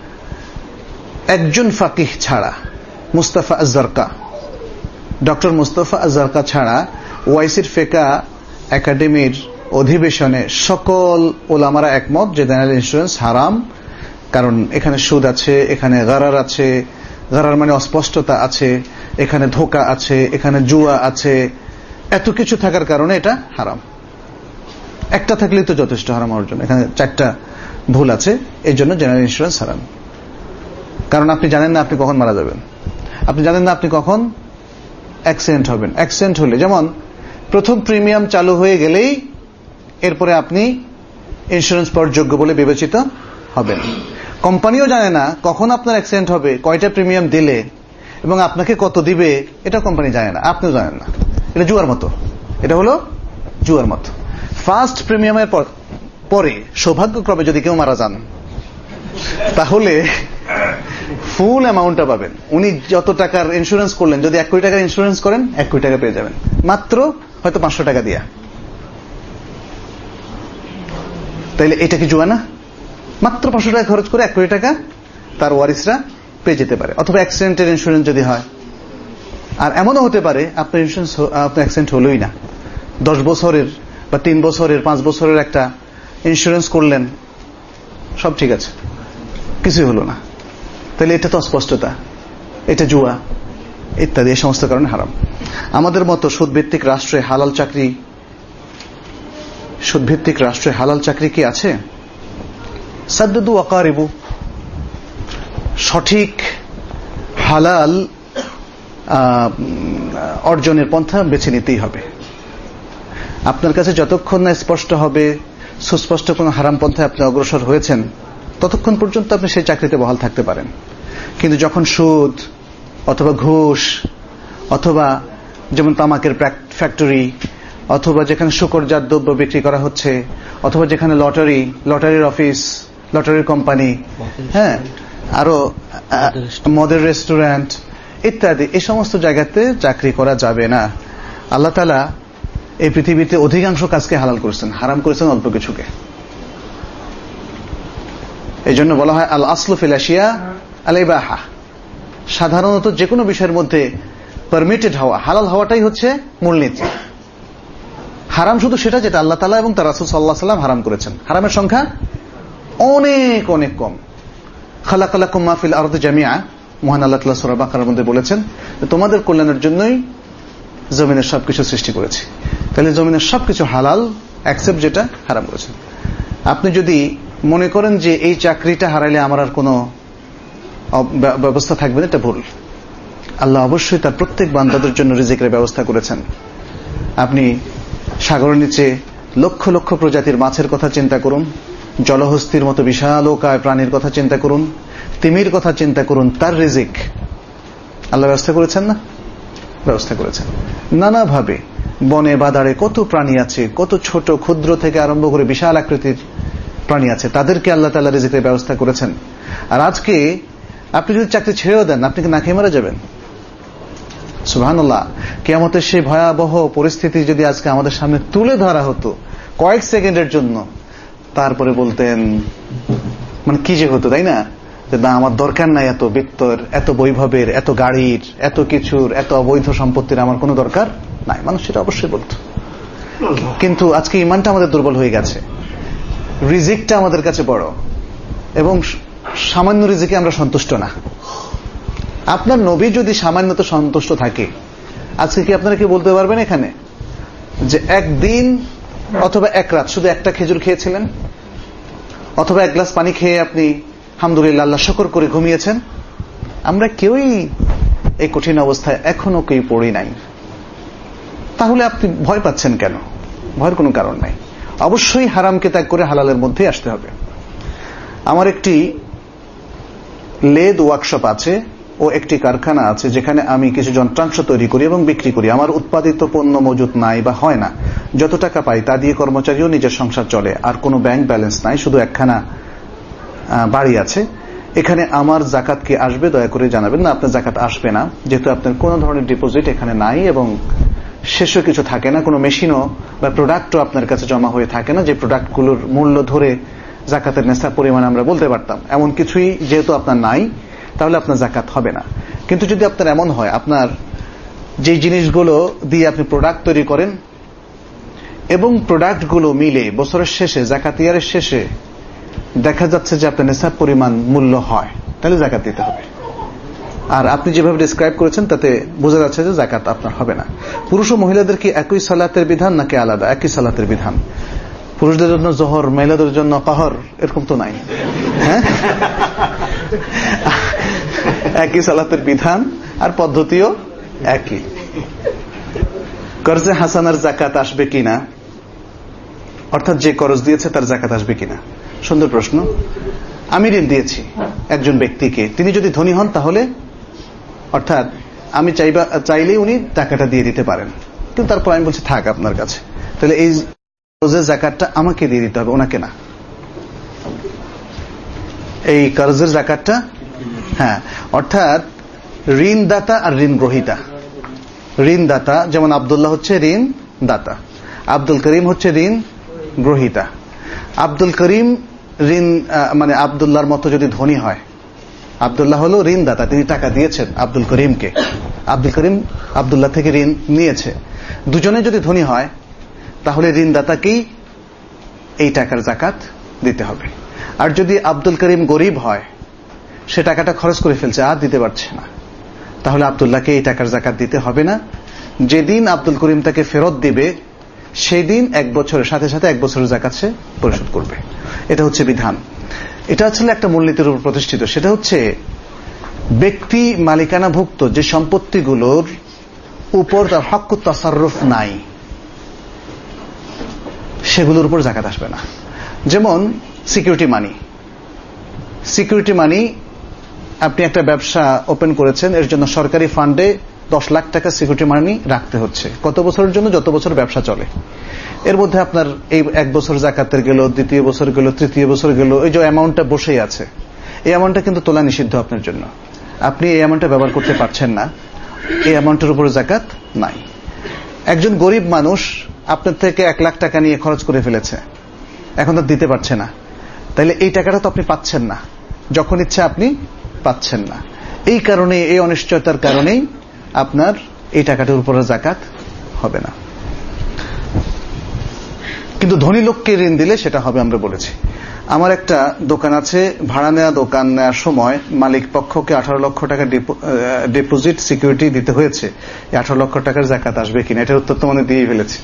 একজন ফাকিহ ছাড়া, Mustafa az-Zarqa, doctor Mustafa az-Zarqa ছাড়া ওয়াইসির ফিকা একাডেমির অধিবেশনে সকল ওলামারা একমত যে জেনারেল ইন্স্যুরেন্স হারাম। কারণ এখানে সুদ আছে, এখানে গারার আছে, গারার মানে অস্পষ্টতা আছে, এখানে ধোঁকা আছে, এখানে জুয়া আছে, এত কিছু থাকার কারণে এটা হারাম। একটা থাকলেই তো যথেষ্ট হারাম হওয়ার জন্য, এখানে চারটা ভুল আছে, এই জন্য জেনারেল ইন্স্যুরেন্স হারাম। কারণ আপনি জানেন না আপনি কখন মারা যাবেন, আপনি জানেন না আপনি কখন অ্যাক্সিডেন্ট হবেন। অ্যাক্সিডেন্ট হলে যেমন প্রথম প্রিমিয়াম চালু হয়ে গেলেই এরপরে আপনি ইন্স্যুরেন্স পাওয়ার যোগ্য বলে বিবেচিত হবেন। কোম্পানিও জানে না কখন আপনার অ্যাক্সিডেন্ট হবে, কয়টা প্রিমিয়াম দিলে এবং আপনাকে কত দিবে, এটা কোম্পানি জানে না, আপনিও জানেন না। এটা জুয়ার মতো, এটা হলো জুয়ার মতো। ফার্স্ট প্রিমিয়ামের পরে সৌভাগ্যক্রমে যদি কেউ মারা যান, তাহলে ফুল অ্যামাউন্টটা পাবেন। উনি যত টাকার ইন্স্যুরেন্স করলেন, যদি এক কোটি টাকার ইন্স্যুরেন্স করেন, এক কোটি টাকা পেয়ে যাবেন মাত্র হয়তো পাঁচশো টাকা দিয়া। তাইলে এটা কি জুয়া না? মাত্র পাঁচশো টাকা খরচ করে এক কোটি টাকা তার ওয়ারিসরা পেয়ে যেতে পারে। অথবা অ্যাক্সিডেন্টের ইন্স্যুরেন্স যদি হয়, আর এমনও হতে পারে আপনার ইন্স্যুরেন্স আপনার অ্যাক্সিডেন্ট হলোই না, দশ বছরের বা তিন বছরের পাঁচ বছরের একটা ইন্স্যুরেন্স করলেন, সব ঠিক আছে, কিছুই হলো না, তাহলে এটা তো অস্পষ্টতা, এটা জুয়া ইত্যাদি, এই সমস্ত কারণে হারাম। আমাদের মতো সুদভিত্তিক রাষ্ট্রে হালাল চাকরি, সুদভিত্তিক রাষ্ট্রে হালাল চাকরি কি আছে? সাদ্দুদু ওয়াকারিবু, সঠিক হালাল অর্জনের পন্থা বেছে নিতেই হবে। আপনার কাছে যতক্ষণ না স্পষ্ট হবে, সুস্পষ্ট কোন হারাম পন্থায় আপনি অগ্রসর হয়েছেন, ততক্ষণ পর্যন্ত আপনি সেই চাকরিতে বহাল থাকতে পারেন। কিন্তু যখন সুদ অথবা ঘুষ অথবা যেমন তামাকের ফ্যাক্টরি অথবা যেখানে শুকরজাত দ্রব্য বিক্রি করা হচ্ছে অথবা যেখানে লটারি লটারির অফিস, লটারির কোম্পানি, হ্যাঁ, আরো মদের রেস্টুরেন্ট ইত্যাদি, এই সমস্ত জায়গাতে চাকরি করা যাবে না। আল্লাহ তাআলা এই পৃথিবীতে অধিকাংশ কাজকে হালাল করেছেন, হারাম করেছেন অল্প কিছুকে। এই জন্য বলা হয় আল আসলু ফিল আশিয়া আল ইবাহা। সাধারণত যে কোনো বিষয়ের মধ্যে পারমিটেড হওয়া, হালাল হওয়াটাই হচ্ছে মূলনীতি। হারাম শুধু সেটা যেটা আল্লাহ তাআলা এবং তার রাসূল সাল্লাল্লাহু আলাইহি ওয়াসাল্লাম হারাম করেছেন। হারামের সংখ্যা অনেক অনেক কম। খালাকালাকুম মা ফিল আরদি জামিআ, মহান আল্লাহ তাআলা সূরা বাকারার মধ্যে বলেছেন তোমাদের কল্যাণের জন্যই জমিনের সবকিছু সৃষ্টি করেছি। তাহলে জমিনের সবকিছু হালাল এক্সেপ্ট যেটা হারাম করেছেন। আপনি যদি মনে করেন যে এই চাকরিটা হারাইলে আমার আর কোনো ব্যবস্থা থাকবে না, এটা ভুল। আল্লাহ অবশ্যই তার প্রত্যেক বান্দাদের জন্য রিজিকের ব্যবস্থা করেছেন। আপনি সাগরের নিচে লক্ষ লক্ষ প্রজাতির মাছের কথা চিন্তা করুন, জলহস্তির মতো বিশালকায় প্রাণীর কথা চিন্তা করুন, তিমির কথা চিন্তা করুন, তার রিজিক আল্লাহ ব্যবস্থা করেছেন না? ব্যবস্থা করেছেন নানাভাবে। বনে বাদারে কত প্রাণী আছে, কত ছোট ক্ষুদ্র থেকে আরম্ভ করে বিশাল আকৃতির প্রাণী আছে, তাদেরকে আল্লাহ তাআলা রিজিকের ব্যবস্থা করেছেন। আর আজকে আপনি যদি চাকরি ছেড়েও দেন, আপনি কি না খেয়ে মারা যাবেন? সুবহানাল্লাহ। কিয়ামতের সেই ভয়াবহ পরিস্থিতি যদি আজকে আমাদের সামনে তুলে ধরা হতো কয়েক সেকেন্ডের জন্য, তারপরে বলতেন মানে কি যে হতো, তাই না? যে না, আমার দরকার নাই এত বিত্তর, এত বৈভবের, এত গাড়ির, এত কিছুর, এত অবৈধ সম্পত্তির আমার কোনো দরকার নাই। মানুষ সেটা অবশ্যই বলতো। কিন্তু আজকে ইমানটা আমাদের দুর্বল হয়ে গেছে, রিজিকটা আমাদের কাছে বড়, এবং সামান্য রিজিকে আমরা সন্তুষ্ট না। আপনার নবী যদি সামান্যত সন্তুষ্ট থাকে, আজকে কি আপনারা কি বলতে পারবেন এখানে যে একদিন অথবা এক রাত শুধু একটা খেজুর খেয়েছিলেন অথবা এক গ্লাস পানি খেয়ে আপনি আলহামদুলিল্লাহ আল্লাহ শুকর করে ঘুমিয়েছেন? আমরা কেউই এই কঠিন অবস্থায় এখনো কেউ পড়ি নাই। তাহলে আপনি ভয় পাচ্ছেন কেন? ভয়ের কোনো কারণ নাই। অবশ্যই হারামকে ত্যাগ করে হালালের মধ্যে আসতে হবে। আমার একটি লেদ ওয়ার্কশপ আছে ও একটি কারখানা আছে যেখানে আমি কিছু যন্ত্রাংশ তৈরি করি এবং বিক্রি করি। আমার উৎপাদিত পণ্য মজুত নাই বা হয় না, যত টাকা পাই তা দিয়ে কর্মচারীও নিজের সংসার চলে, আর কোনো ব্যাংক ব্যালেন্স নাই, শুধু একখানা বাড়ি আছে। এখানে আমার জাকাত কি আসবে? দয়া করে জানাবেন। না, আপনার জাকাত আসবে না, যেহেতু আপনার কোন ধরনের ডিপোজিট এখানে নাই এবং শেষও কিছু থাকে না, কোনো মেশিনও বা প্রোডাক্টও আপনার কাছে জমা হয়ে থাকে না যে প্রোডাক্টগুলোর মূল্য ধরে জাকাতের নেশাব পরিমাণ আমরা বলতে পারতাম। এমন কিছুই যেহেতু আপনার নাই, তাহলে আপনার জাকাত হবে না। কিন্তু যদি আপনার এমন হয় আপনার যে জিনিসগুলো দিয়ে আপনি প্রোডাক্ট তৈরি করেন এবং প্রোডাক্টগুলো মিলে বছরের শেষে, জাকাত ইয়ারের শেষে দেখা যাচ্ছে যে আপনার নেশাব পরিমাণ মূল্য হয়, তাহলে জাকাত দিতে হবে। আর আপনি যেভাবে ডিসক্রাইব করেছেন তাতে বোঝা যাচ্ছে যে জাকাত আপনার হবে না। পুরুষ ও মহিলাদের কি একই সালাতের বিধান নাকি আলাদা? একই সালাতের বিধান। পুরুষদের জন্য জোহর, মহিলাদের জন্য কাহর, এরকম তো নাই। হ্যাঁ, একই সালাতের বিধান আর পদ্ধতিও একই। কর্জে হাসানার জাকাত আসবে কিনা, অর্থাৎ যে কর্জ দিয়েছে তার জাকাত আসবে কিনা, সুন্দর প্রশ্ন। আমি ঋণ দিয়েছি একজন ব্যক্তিকে, তিনি যদি ধনী হন তাহলে, অর্থাৎ আমি চাইবা চাইলেই উনি টাকাটা দিয়ে দিতে পারেন, কিন্তু তারপর আমি বলছি থাক আপনার কাছে, তাহলে এই কর্জের জাকাতটা আমাকে দিয়ে দিতে হবে, ওনাকে না। এই কর্জের জাকাতটা, হ্যাঁ, অর্থাৎ ঋণদাতা আর ঋণ গ্রহীতা। ঋণদাতা যেমন আব্দুল্লাহ হচ্ছে ঋণ দাতা, আব্দুল করিম হচ্ছে ঋণ গ্রহীতা। আব্দুল করিম ঋণ মানে আব্দুল্লাহর মতো যদি ধনী হয়, আব্দুল্লাহ হলো ঋণদাতা, তিনি টাকা দিয়েছেন আব্দুল করিমকে, আব্দুল করিম আব্দুল্লাহ থেকে ঋণ নিয়েছে। দুজনে যদি ধনী হয় তাহলে ঋণদাতাকেই এই টাকার জাকাত দিতে হবে। আর যদি আব্দুল করিম গরিব হয়, সে টাকাটা খরচ করে ফেলছে, আর দিতে পারছে না, তাহলে আব্দুল্লাহকে এই টাকার জাকাত দিতে হবে না। যেদিন আব্দুল করিম তাকে ফেরত দিবে সেই দিন এক বছরের সাথে সাথে এক বছরের জাকাত সে পরিশোধ করবে। এটা হচ্ছে বিধান। এটা আসলে একটা মূলনীতির উপর প্রতিষ্ঠিত। সেটা হচ্ছে ব্যক্তি মালিকানাভুক্ত যে সম্পত্তিগুলোর উপর তার হক তাসাররুফ নাই, সেগুলোর উপর যাকাত আসবে না। যেমন সিকিউরিটি মানি। সিকিউরিটি মানি, আপনি একটা ব্যবসা ওপেন করেছেন, এর জন্য সরকারি ফান্ডে দশ লাখ টাকা সিকিউরিটি মানি রাখতে হচ্ছে। কত বছরের জন্য? যত বছর ব্যবসা চলে। এর মধ্যে আপনার এই এক বছর জাকাতের গেল, দ্বিতীয় বছর গেল, তৃতীয় বছর গেল, এই যে অ্যামাউন্টটা বসেই আছে, এই অ্যামাউন্টটা কিন্তু তোলা নিষিদ্ধ আপনার জন্য। আপনি এই অ্যামাউন্টটা ব্যবহার করতে পারছেন না, এই অ্যামাউন্টের উপরে জাকাত নাই। একজন গরিব মানুষ আপনার থেকে এক লাখ টাকা নিয়ে খরচ করে ফেলেছে, এখন তো দিতে পারছে না, তাইলে এই টাকাটা তো আপনি পাচ্ছেন না, যখন ইচ্ছা আপনি পাচ্ছেন না। এই কারণে, এই অনিশ্চয়তার কারণেই আপনার এই টাকাটার উপরে জাকাত হবে না। কিন্তু ধনী লোককে ঋণ দিলে সেটা হবে। আমরা বলেছি, আমার একটা দোকান আছে, ভাড়া নেওয়া দোকান নেওয়ার সময় মালিক পক্ষকে আঠারো লক্ষ টাকা ডিপোজিট সিকিউরিটি দিতে হয়েছে। আঠারো লক্ষ টাকার জাকাত আসবে কিনা, এটার উত্তর তো মানে দিয়ে ফেলেছি।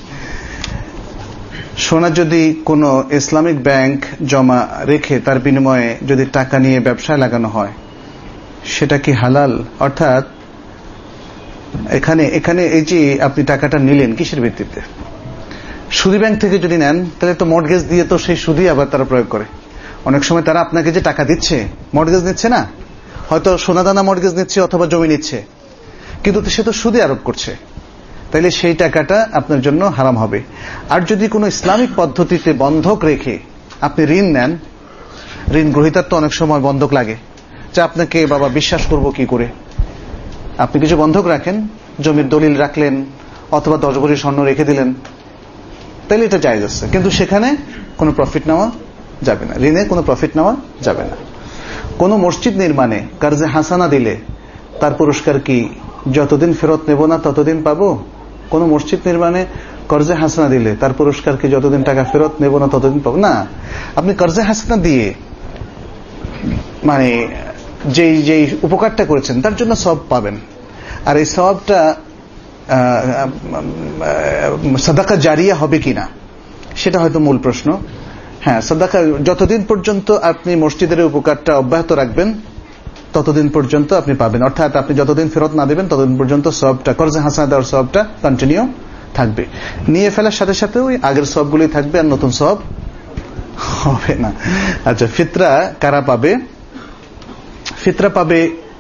সোনা যদি কোনো ইসলামিক ব্যাংক জমা রেখে তার বিনিময়ে যদি টাকা নিয়ে ব্যবসায় লাগানো হয়, সেটা কি হালাল? অর্থাৎ এখানে এখানে এই যে আপনি টাকাটা নিলেন কিসের ভিত্তিতে? সুদী ব্যাংক থেকে যদি নেন, তাহলে তো মর্টগেজ দিয়ে তো সেই সুদই আবার তারা প্রয়োগ করে। অনেক সময় তারা আপনাকে যে টাকা দিচ্ছে, মর্টগেজ নিচ্ছে না, হয়তো সোনাদানা মর্টগেজ নিচ্ছে অথবা জমি নিচ্ছে, কিন্তু সে তো সুদে আরোপ করছে, তাইলে সেই টাকাটা আপনার জন্য হারাম হবে। আর যদি কোনো ইসলামিক পদ্ধতিতে বন্ধক রেখে আপনি ঋণ নেন, ঋণ গ্রহীতার তো অনেক সময় বন্ধক লাগে, যে আপনাকে বাবা বিশ্বাস করব কি করে, আপনি কিছু বন্ধক রাখেন, জমির দলিল রাখলেন অথবা দশ ভরি স্বর্ণ রেখে দিলেন, তাহলে এটা জায়েজ আছে, কিন্তু সেখানে কোনো প্রফিট নেওয়া যাবে না, ঋণে কোনো প্রফিট নেওয়া যাবে না। কোনো মসজিদ নির্মাণে কার্জে হাসানা দিলে তার পুরস্কার কি যতদিন ফেরত নেব না ততদিন পাবো? কোনো মসজিদ নির্মাণে কর্জে হাসানা দিলে তার পুরস্কার কি যতদিন টাকা ফেরত নেব না ততদিন পাবো? না, আপনি কর্জে হাসানা দিয়ে মানে যেই যেই উপকারটা করেছেন তার জন্য সওয়াব পাবেন। আর এই সওয়াবটা সাদাকা জারিয়া হবে কিনা সেটা হয়তো মূল প্রশ্ন। হ্যাঁ, সাদাকা যতদিন পর্যন্ত আপনি মসজিদের উপকারটা অব্যাহত রাখবেন ততদিন পর্যন্ত আপনি পাবেন, অর্থাৎ আপনি যতদিন ফেরত না দেবেন ততদিন পর্যন্ত সওয়াবটা, কর্জে হাসানা দেওয়ার সওয়াবটা কন্টিনিউ থাকবে। নিয়ে ফেলার সাথে সাথে ওই আগের সওয়াবগুলোই থাকবে, আর নতুন সওয়াব হবে না। আচ্ছা, ফিতরা কারা পাবে? ফিতরা পাবে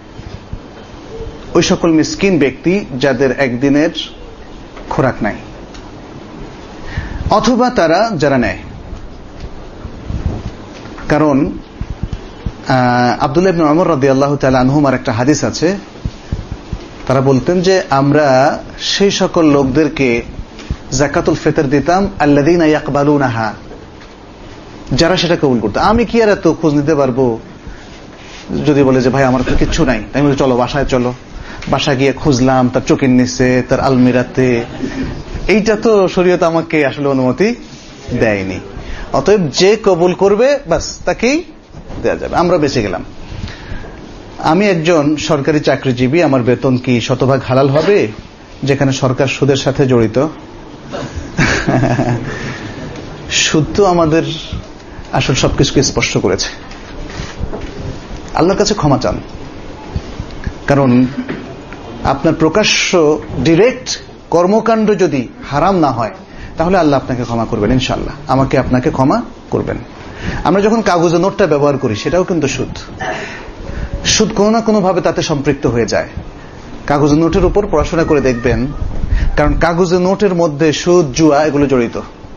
ওই সকল মিসকিন ব্যক্তি যাদের একদিনের খোরাক নাই, অথবা তারা যারা নেয়। কারণ আব্দুল্লাহ ইবনে ওমর রাদিয়াল্লাহু তাআলা আনহুমার একটা হাদিস আছে, তারা বলতেন যে আমরা সেই সকল লোকদেরকে যাকাতুল ফিতর দিতাম আল্লাযীনা ইয়াকবালুনাহা, যারা সেটা কবুল করত। আমি কি আর এত খোঁজ নিতে পারবো? যদি বলে যে ভাই আমার তো কিচ্ছু নাই, আমি বলি চলো বাসায় চলো, বাসা গিয়ে খুঁজলাম তার চোখের নিচে, তার আলমিরাতে, এইটা তো শরীয়ত আমাকে আসলে অনুমতি দেয়নি। অতএব যে কবুল করবে বাস তাকেই দেওয়া যাবে, আমরা বেঁচে গেলাম। আমি একজন সরকারি চাকরিজীবী, আমার বেতন কি শতভাগ হালাল হবে যেখানে সরকার সুদের সাথে জড়িত? সুদ তো আমাদের আসলে সবকিছুকে স্পষ্ট করেছে। আল্লাহর কাছে ক্ষমা চান, কারণ আপনার প্রকাশ্য ডিরেক্ট কর্মকাণ্ড যদি হারাম না হয় তাহলে আল্লাহ আপনাকে ক্ষমা করবেন ইনশাআল্লাহ, আমাকে আপনাকে ক্ষমা করবেন। আমরা যখন কাগজে নোটটা ব্যবহার করি সেটাও কিন্তু সুদ, সুদ কোনো না কোনো ভাবে তাতে সম্পৃক্ত হয়ে যায়। কাগজে নোটের উপর পড়াশোনা করে দেখবেন, কারণ কাগজে নোটের মধ্যে সুদ, জুয়া এগুলো জড়িত।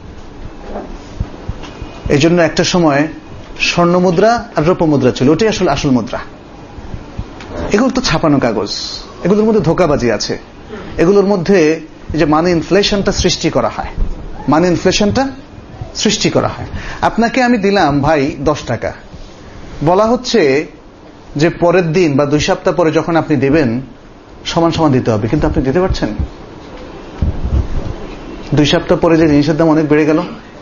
এই জন্য একটা সময় স্বর্ণ মুদ্রা আর রৌপ্য মুদ্রা ছিল, ওটাই আসলে আসল মুদ্রা। এগুলো তো ছাপানো কাগজ, এগুলোর মধ্যে ধোঁকাবাজি আছে, এগুলোর মধ্যে যে মানি ইনফ্লেশনটা সৃষ্টি করা হয়, মানি ইনফ্লেশনটা সৃষ্টি করা হয়। আপনাকে আমি দিলাম ভাই দশ টাকা, বলা হচ্ছে যে পরের দিন বা দুই সপ্তাহ পরে যখন আপনি দিবেন সমান সমান দিতে হবে, কিন্তু আপনি দিতে পারছেন? দুই সপ্তাহ পরে যে জিনিসের দাম অনেক বেড়ে গেল,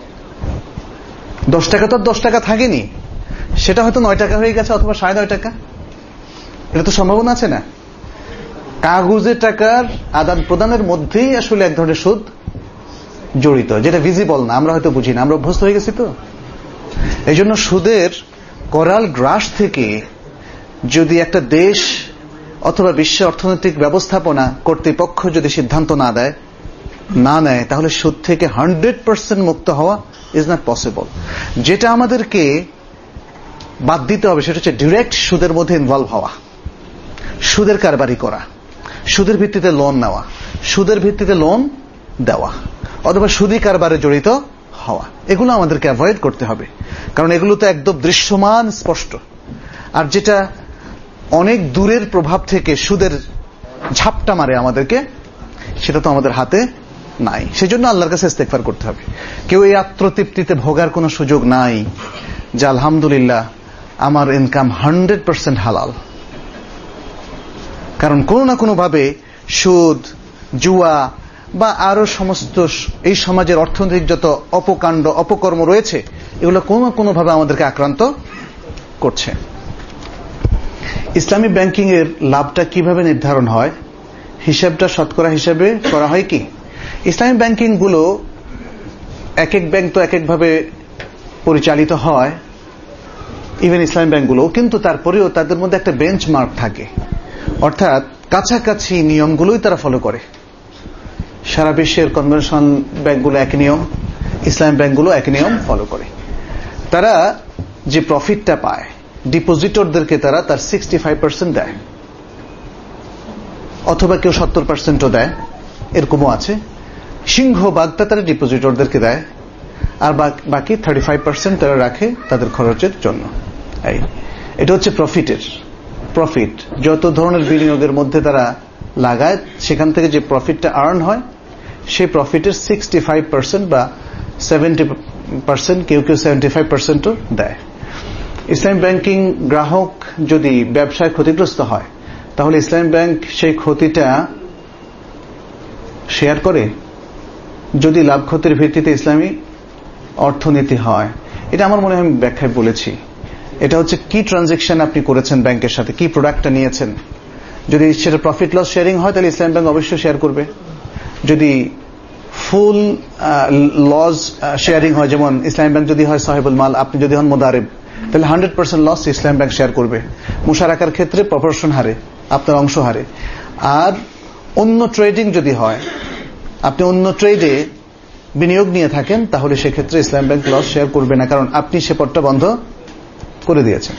দশ টাকা তো দশ টাকা থাকেনি, সেটা হয়তো নয় টাকা হয়ে গেছে অথবা সাড়ে নয় টাকা, এটা তো সম্ভাবনা আছে না? কাগজে টাকার আদান প্রদানের মধ্যেই আসলে এক ধরনের সুদ জড়িত, যেটা ভিজিবল না, আমরা হয়তো বুঝি না, আমরা অভ্যস্ত হয়ে গেছি। তো এই জন্য সুদের করাল গ্রাস থেকে যদি একটা দেশ অথবা বিশ্ব অর্থনৈতিক ব্যবস্থাপনা কর্তৃপক্ষ যদি সিদ্ধান্ত না দেয় না নেয়, তাহলে সুদ থেকে হান্ড্রেড পার্সেন্ট মুক্ত হওয়া ইজ নট পসিবল। যেটা আমাদেরকে বাদ দিতে হবে সেটা হচ্ছে ডিরেক্ট সুদের মধ্যে ইনভলভ হওয়া, সুদের কারবারি করা, সুদের ভিত্তিতে লোন নেওয়া, সুদের ভিত্তিতে লোন দেওয়া, অথবা সুদী কারবারে জড়িত হওয়া। এগুলো আমাদেরকে অ্যাভয়েড করতে হবে, কারণ এগুলো তো একদম দৃশ্যমান স্পষ্ট। আর যেটা অনেক দূরের প্রভাব থেকে সুদের ঝাপটা মারে আমাদেরকে, সেটা তো আমাদের হাতে নাই। সেজন্য আল্লাহর কাছে ইস্তেগফার করতে হবে। কেউ এই আত্মতৃপ্তিতে ভোগার কোনো সুযোগ নাই যে আলহামদুলিল্লাহ আমার ইনকাম হান্ড্রেড পার্সেন্ট হালাল। কারণ কোনো না কোনো ভাবে সুদ, জুয়া বা আরো সমস্ত এই সমাজের অর্থনৈতিক যত অপকাণ্ড অপকর্ম রয়েছে, এগুলো কোনো না কোনো ভাবে আমাদেরকে আক্রান্ত করছে। ইসলামী ব্যাংকিং এর লাভটা কিভাবে নির্ধারণ হয়? হিসাবটা শতকরা হিসাবে করা হয় কি? ইসলামী ব্যাংকিং গুলো এক এক ব্যাংক তো এক একভাবে পরিচালিত হয়, ইভেন ইসলামী ব্যাংকগুলো, কিন্তু তারপরেও তাদের মধ্যে একটা বেঞ্চমার্ক থাকে, অর্থাৎ কাছাকাছি নিয়মগুলোই তারা ফলো করে। সারা বিশ্বের কনভেনশনাল ব্যাংকগুলো এক নিয়ম, ইসলামী ব্যাংকগুলো এক নিয়ম ফলো করে। তারা যে প্রফিটটা পায় ডিপোজিটরদেরকে তারা তার সিক্সটি ফাইভ পার্সেন্ট দেয়, অথবা কেউ সত্তর পার্সেন্টও দেয়, এরকমও আছে। সিংহভাগটা তারা ডিপোজিটরদেরকে দেয়, আর বাকি থার্টি ফাইভ পার্সেন্ট তারা রাখে তাদের খরচের জন্য। এই এটা হচ্ছে প্রফিটের প্রফিট। যত ধরনের বিনিয়োগের মধ্যে তারা লাগায়, সেখান থেকে যে প্রফিটটা আর্ন হয়, সেই প্রফিটের সিক্সটি ফাইভ পার্সেন্ট বা সেভেন্টি পার্সেন্ট, কেউ কেউ সেভেন্টি ফাইভ পার্সেন্টও দেয়। ইসলামী ব্যাংকিং গ্রাহক যদি ব্যবসায় ক্ষতিগ্রস্ত হয়, তাহলে ইসলামী ব্যাংক সেই ক্ষতিটা শেয়ার করে। যদি লাভ ক্ষতির ভিত্তিতে ইসলামী অর্থনীতি হয়, এটা আমার মনে হয় আমি ব্যাখ্যায় বলেছি। এটা হচ্ছে কি ট্রানজাকশন আপনি করেছেন ব্যাংকের সাথে, কি প্রোডাক্টটা নিয়েছেন। যদি সেটা প্রফিট লস শেয়ারিং হয়, তাহলে ইসলামী ব্যাংক অবশ্যই শেয়ার করবে। যদি ফুল লস শেয়ারিং হয়, যেমন ইসলামী ব্যাংক যদি হয় সাহেবুল মাল, আপনি যদি হন মোদারেব, তাহলে হান্ড্রেড পার্সেন্ট লস ইসলামী ব্যাংক শেয়ার করবে। মুশারাকার ক্ষেত্রে প্রপোর্শন হারে, আপনার অংশ হারে। আর অন্য ট্রেডিং যদি হয়, আপনি অন্য ট্রেডে বিনিয়োগ নিয়ে থাকেন, তাহলে সেক্ষেত্রে ইসলামী ব্যাংক লস শেয়ার করবে না, কারণ আপনি সে পথটা বন্ধ করে দিয়েছেন।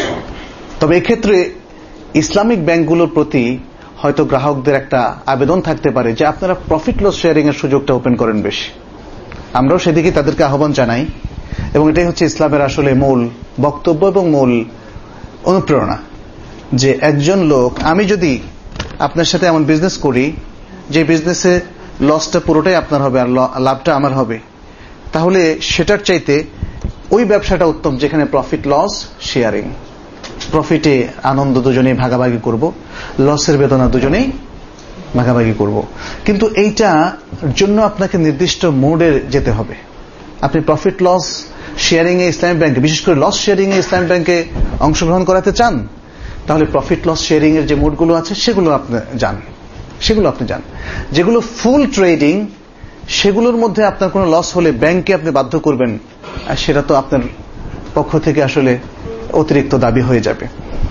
তবে এক্ষেত্রে ইসলামিক ব্যাংকগুলোর প্রতি হয়তো গ্রাহকদের একটা আবেদন থাকতে পারে যে আপনারা প্রফিট লস শেয়ারিং এর সুযোগটা ওপেন করেন বেশি। আমরাও সেদিকে তাদেরকে আহ্বান জানাই, এবং এটাই হচ্ছে ইসলামের আসলে মূল বক্তব্য এবং মূল অনুপ্রেরণা, যে একজন লোক, আমি যদি আপনার সাথে এমন বিজনেস করি যে বিজনেসে লসটা পুরোটাই আপনার হবে আর লাভটা আমার হবে, তাহলে সেটার চাইতে ওই ব্যবসাটা উত্তম যেখানে প্রফিট লস শেয়ারিং। প্রফিটে আনন্দ দুজনেই ভাগাভাগি করব, লসের বেদনা দুজনেই ভাগাভাগি করব। কিন্তু এইটার জন্য আপনাকে নির্দিষ্ট মোডে যেতে হবে। আপনি প্রফিট লস শেয়ারিং এ ইসলামী ব্যাংকে, বিশেষ করে লস শেয়ারিং এ ইসলামী ব্যাংকে অংশগ্রহণ করাতে চান, তাহলে প্রফিট লস শেয়ারিং এর যে মোডগুলো আছে সেগুলো আপনি যান, সেগুলো আপনি যান। যেগুলো ফুল ট্রেডিং, সেগুলোর মধ্যে আপনার কোনো লস হলে ব্যাংকে আপনি বাধ্য করবেন, আর সেটা তো আপনার পক্ষ থেকে আসলে অতিরিক্ত দাবি হয়ে যাবে।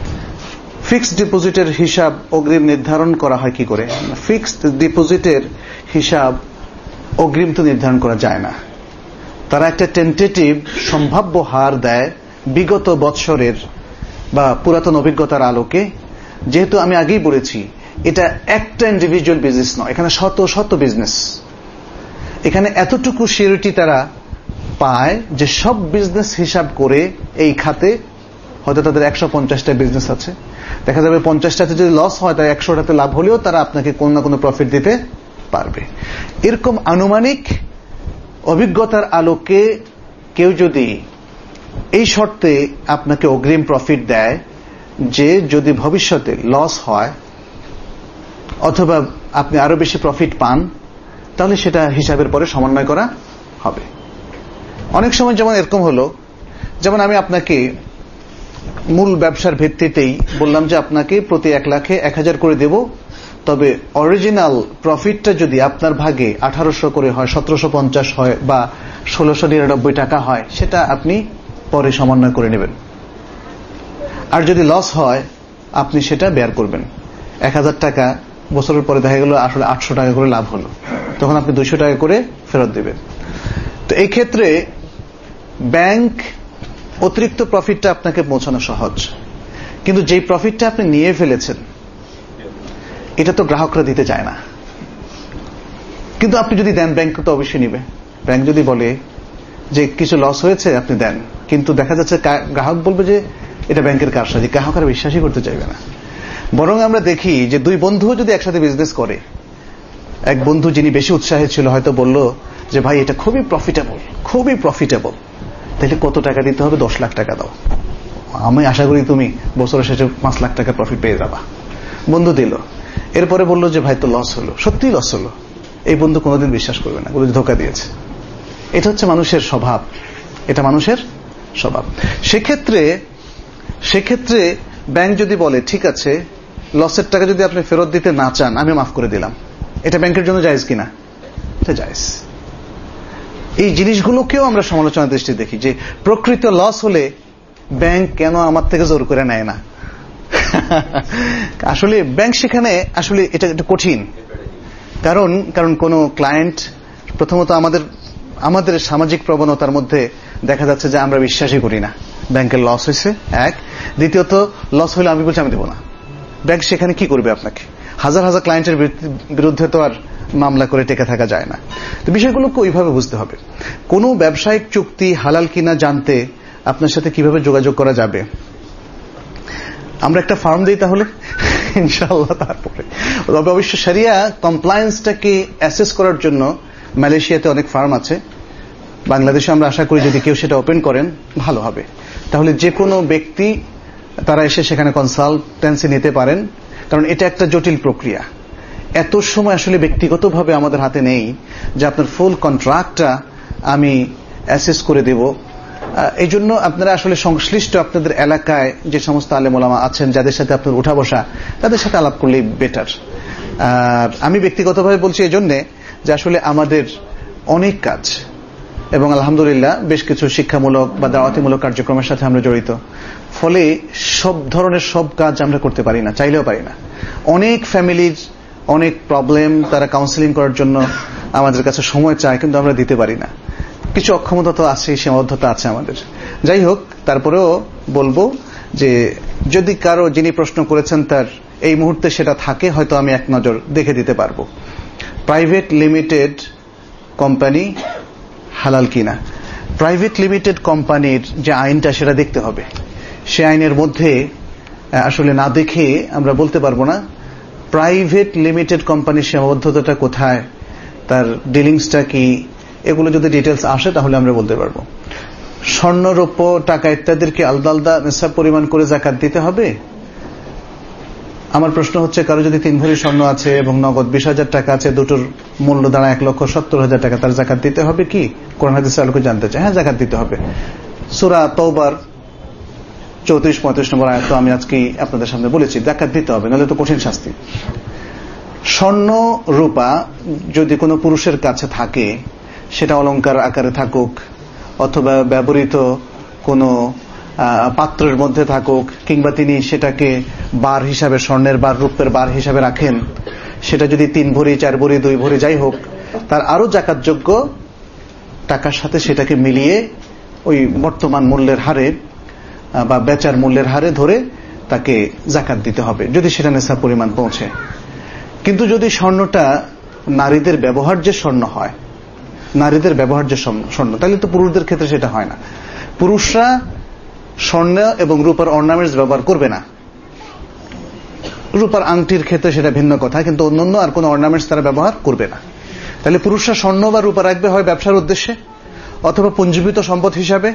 ফিক্সড ডিপোজিটের হিসাব অগ্রিম নির্ধারণ করা হয় কি করে? ফিক্সড ডিপোজিটের হিসাব অগ্রিম তো নির্ধারণ করা যায় না। তারা একটা টেন্টেটিভ সম্ভাব্য হার দেয় বিগত বৎসরের বা পুরাতন অভিজ্ঞতার আলোকে। যেহেতু আমি আগেই বলেছি এটা একটা ইন্ডিভিজুয়াল বিজনেস নয়, এখানে শত শত বিজনেস। এখানে এতটুকু সিউরিটি তারা পায় যে সব বিজনেস হিসাব করে এই খাতে, হয়তো তাদের একশো পঞ্চাশটা বিজনেস আছে, দেখা যাবে পঞ্চাশটাতে যদি লস হয় তাই একশোটাতে লাভ হলেও তারা আপনাকে কোন না কোনো প্রফিট দিতে পারবে। এরকম আনুমানিক অভিজ্ঞতার আলোকে কেউ যদি এই শর্তে আপনাকে অগ্রিম প্রফিট দেয় যে যদি ভবিষ্যতে লস হয় অথবা আপনি আরো বেশি প্রফিট পান, তাহলে সেটা হিসাবের পরে সমন্বয় করা হবে। অনেক সময় যেমন এরকম হলো, যেমন আমি আপনাকে মূল ব্যবসার ভিত্তিতেই বললাম যে আপনাকে প্রতি এক লাখে এক হাজার করে দেব, তবে অরিজিনাল প্রফিটটা যদি আপনার ভাগে আঠারোশো করে হয়, সতেরোশো পঞ্চাশ হয় বা ষোলোশো নিরানব্বই টাকা হয়, সেটা আপনি পরে সমন্বয় করে নেবেন। আর যদি লস হয় আপনি সেটা বেয়ার করবেন। এক হাজার টাকা বছরের পরে দেখা গেল আসলে আটশো টাকা করে লাভ হলো, তখন আপনি দুইশো টাকা করে ফেরত দিবেন। তো এই ক্ষেত্রে ব্যাংক অতিরিক্ত প্রফিটটা আপনাকে পৌঁছানো সহজ, কিন্তু যেই প্রফিটটা আপনি নিয়ে ফেলেছেন এটা তো গ্রাহকরা দিতে চায় না। কিন্তু আপনি যদি দেন, ব্যাংক তো অবশ্যই নিবে। ব্যাংক যদি বলে যে কিছু লস হয়েছে আপনি দেন, কিন্তু দেখা যাচ্ছে গ্রাহক বলবে যে এটা ব্যাংকের কারসাজি, গ্রাহক আর বিশ্বাসই করতে চাইবে না। বরং আমরা দেখি যে দুই বন্ধু যদি একসাথে বিজনেস করে, এক বন্ধু যিনি বেশি উৎসাহী ছিল হয়তো বলল যে ভাই এটা খুবই প্রফিটেবল, খুবই প্রফিটেবল, তাহলে কত টাকা দিতে হবে? দশ লাখ টাকা দাও, আমি আশা করি তুমি বছরের শেষে পাঁচ লাখ টাকা প্রফিট পেয়ে যাবা। বন্ধু দিল। এরপরে বললো যে ভাই তো লস হলো, সত্যিই লস হলো। এই বন্ধু কোনোদিন বিশ্বাস করবে না, বলে ধোকা দিয়েছে। এটা হচ্ছে মানুষের স্বভাব, এটা মানুষের স্বভাব। সেক্ষেত্রে সেক্ষেত্রে ব্যাংক যদি বলে ঠিক আছে লসের টাকা যদি আপনি ফেরত দিতে না চান আমি মাফ করে দিলাম, এটা ব্যাংকের জন্য জায়েজ কিনা? এটা জায়েজ। এই জিনিসগুলোকেও আমরা সমালোচনার দৃষ্টি দেখি যে প্রকৃত লস হলে ব্যাংক কেন আমার থেকে জোর করে নেয় না। আসলে ব্যাংক সেখানে আসলে এটা এটা কঠিন, কারণ কারণ কোন ক্লায়েন্ট প্রথমত আমাদের আমাদের সামাজিক প্রবণতার মধ্যে দেখা যাচ্ছে যে আমরা বিশ্বাসই করি না ব্যাংকের লস হয়েছে, এক। দ্বিতীয়ত লস হলে আমি বলছি আমি দেবো না। ব্যাংক সেখানে কি করবে? আপনাকে হাজার হাজার ক্লায়েন্টের বিরুদ্ধে তো আর মামলা করে টেকে থাকা যায় না। তো বিষয়গুলোকে ওইভাবে বুঝতে হবে। কোনো ব্যবসায়িক চুক্তি হালাল কিনা জানতে আপনার সাথে কিভাবে যোগাযোগ করা যাবে? আমরা একটা ফার্ম দিই তাহলে ইনশাআল্লাহ। তারপরে তবে অবশ্য শরিয়া কমপ্লায়েন্সটাকে অ্যাসেস করার জন্য মালয়েশিয়াতে অনেক ফার্ম আছে, বাংলাদেশে আমরা আশা করি যদি কেউ সেটা ওপেন করেন ভালো হবে। তাহলে যে কোনো ব্যক্তি তারা এসে সেখানে কনসালটেন্সি নিতে পারেন, কারণ এটা একটা জটিল প্রক্রিয়া। এত সময় আসলে ব্যক্তিগতভাবে আমাদের হাতে নেই যে আপনার ফুল কন্ট্রাক্টটা আমি অ্যাসেস করে দেব। এই জন্য আপনারা আসলে সংশ্লিষ্ট আপনাদের এলাকায় যে সমস্ত আলেম ওলামা আছেন যাদের সাথে আপনার উঠা বসা, তাদের সাথে আলাপ করলেই বেটার। আর আমি ব্যক্তিগতভাবে বলছি এই জন্যে যে আসলে আমাদের অনেক কাজ এবং আলহামদুলিল্লাহ বেশ কিছু শিক্ষামূলক বা দাওয়াতিমূলক কার্যক্রমের সাথে আমরা জড়িত, ফলে সব ধরনের সব কাজ আমরা করতে পারি না, চাইলেও পারি না। অনেক ফ্যামিলির অনেক প্রবলেম, তারা কাউন্সিলিং করার জন্য আমাদের কাছে সময় চায়, কিন্তু আমরা দিতে পারি না। কিছু অক্ষমতা তো আছে, সীমাবদ্ধতা আছে আমাদের। যাই হোক, তারপরেও বলবো যে যদি কারো যিনি প্রশ্ন করেছেন তার এই মুহূর্তে সেটা থাকে, হয়তো আমি এক নজর দেখে দিতে পারবো প্রাইভেট লিমিটেড কোম্পানি হালাল কিনা। প্রাইভেট লিমিটেড কোম্পানির যে আইনটা সেটা দেখতে হবে। সে আইনের মধ্যে আসলে না দেখে আমরা বলতে পারবো না প্রাইভেট লিমিটেড কোম্পানির সীমাবদ্ধতাটা কোথায়, তার ডিলিংসটা কি, এগুলো যদি ডিটেলস আসে তাহলে আমরা বলতে পারবো। স্বর্ণ রৌপ্য টাকা ইত্যাদিকে আলাদা আলাদা নিসাব পরিমাণ করে যাকাত দিতে হবে। আমার প্রশ্ন হচ্ছে কারো যদি তিন ভরি স্বর্ণ আছে এবং নগদ বিশ হাজার টাকা আছে, দুটোর মূল্য দাঁড়া এক লক্ষ সত্তর হাজার টাকা, তার যাকাত দিতে হবে কি? কোরআন হাদিসের আলোকে জানতে চাই। হ্যাঁ, যাকাত দিতে হবে। সূরা তওবার চৌত্রিশ পঁয়ত্রিশ নম্বর আয়াত তো আমি আজকে আপনাদের সামনে বলেছি, যাকাত দিতে হবে, নাহলে তো কঠিন শাস্তি। স্বর্ণ রূপা যদি কোনো পুরুষের কাছে থাকে, সেটা অলংকার আকারে থাকুক অথবা ব্যবহৃত কোনো পাত্রের মধ্যে থাকুক, কিংবা তিনি সেটাকে বার হিসাবে স্বর্ণের বার রূপের বার হিসাবে রাখেন, সেটা যদি তিন ভরি চার ভরি দুই ভরি যাই হোক, তার আরো যাকাতযোগ্য টাকার সাথে সেটাকে মিলিয়ে ওই বর্তমান মূল্যের হারে বা বেচার মূল্যের হারে ধরে তাকে যাকাত দিতে হবে যদি সেটা নেশাব পরিমাণ পৌঁছে। কিন্তু যদি স্বর্ণটা নারীদের ব্যবহার যে স্বর্ণ হয়, নারীদের ব্যবহার যে স্বর্ণ, তাহলে তো পুরুষদের ক্ষেত্রে সেটা হয় না। পুরুষরা স্বর্ণ এবং রূপার অর্নামেন্টস ব্যবহার করবে না। রূপার আংটির ক্ষেত্রে সেটা ভিন্ন কথা, কিন্তু অন্যান্য আর কোন অর্নামেন্টস তারা ব্যবহার করবে না। তাহলে পুরুষরা স্বর্ণ বা রূপা রাখবে হয় ব্যবসার উদ্দেশ্যে, অথবা পুঞ্জীভূত সম্পদ হিসাবে,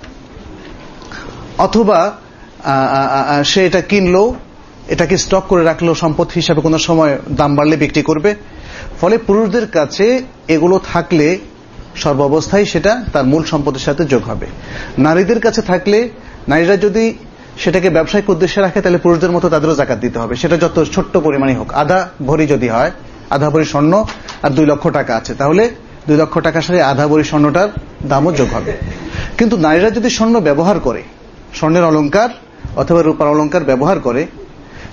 অথবা সে এটা কিনলো, এটাকে স্টক করে রাখলো সম্পদ হিসাবে, কোনো সময় দাম বাড়লে বিক্রি করবে। ফলে পুরুষদের কাছে এগুলো থাকলে সর্বাবস্থায় সেটা তার মূল সম্পদের সাথে যোগ হবে। নারীদের কাছে থাকলে, নারীরা যদি সেটাকে ব্যবসায়িক উদ্দেশ্যে রাখে, তাহলে পুরুষদের মতো তাদেরও যাকাত দিতে হবে, সেটা যত ছোট্ট পরিমাণই হোক। আধা ভরি যদি হয়, আধা ভরি স্বর্ণ আর দুই লক্ষ টাকা আছে, তাহলে দুই লক্ষ টাকার সাথে আধা ভরি স্বর্ণটার দামও যোগ হবে। কিন্তু নারীরা যদি স্বর্ণ ব্যবহার করে, স্বর্ণের অলংকার অথবা রূপার অলংকার ব্যবহার করে,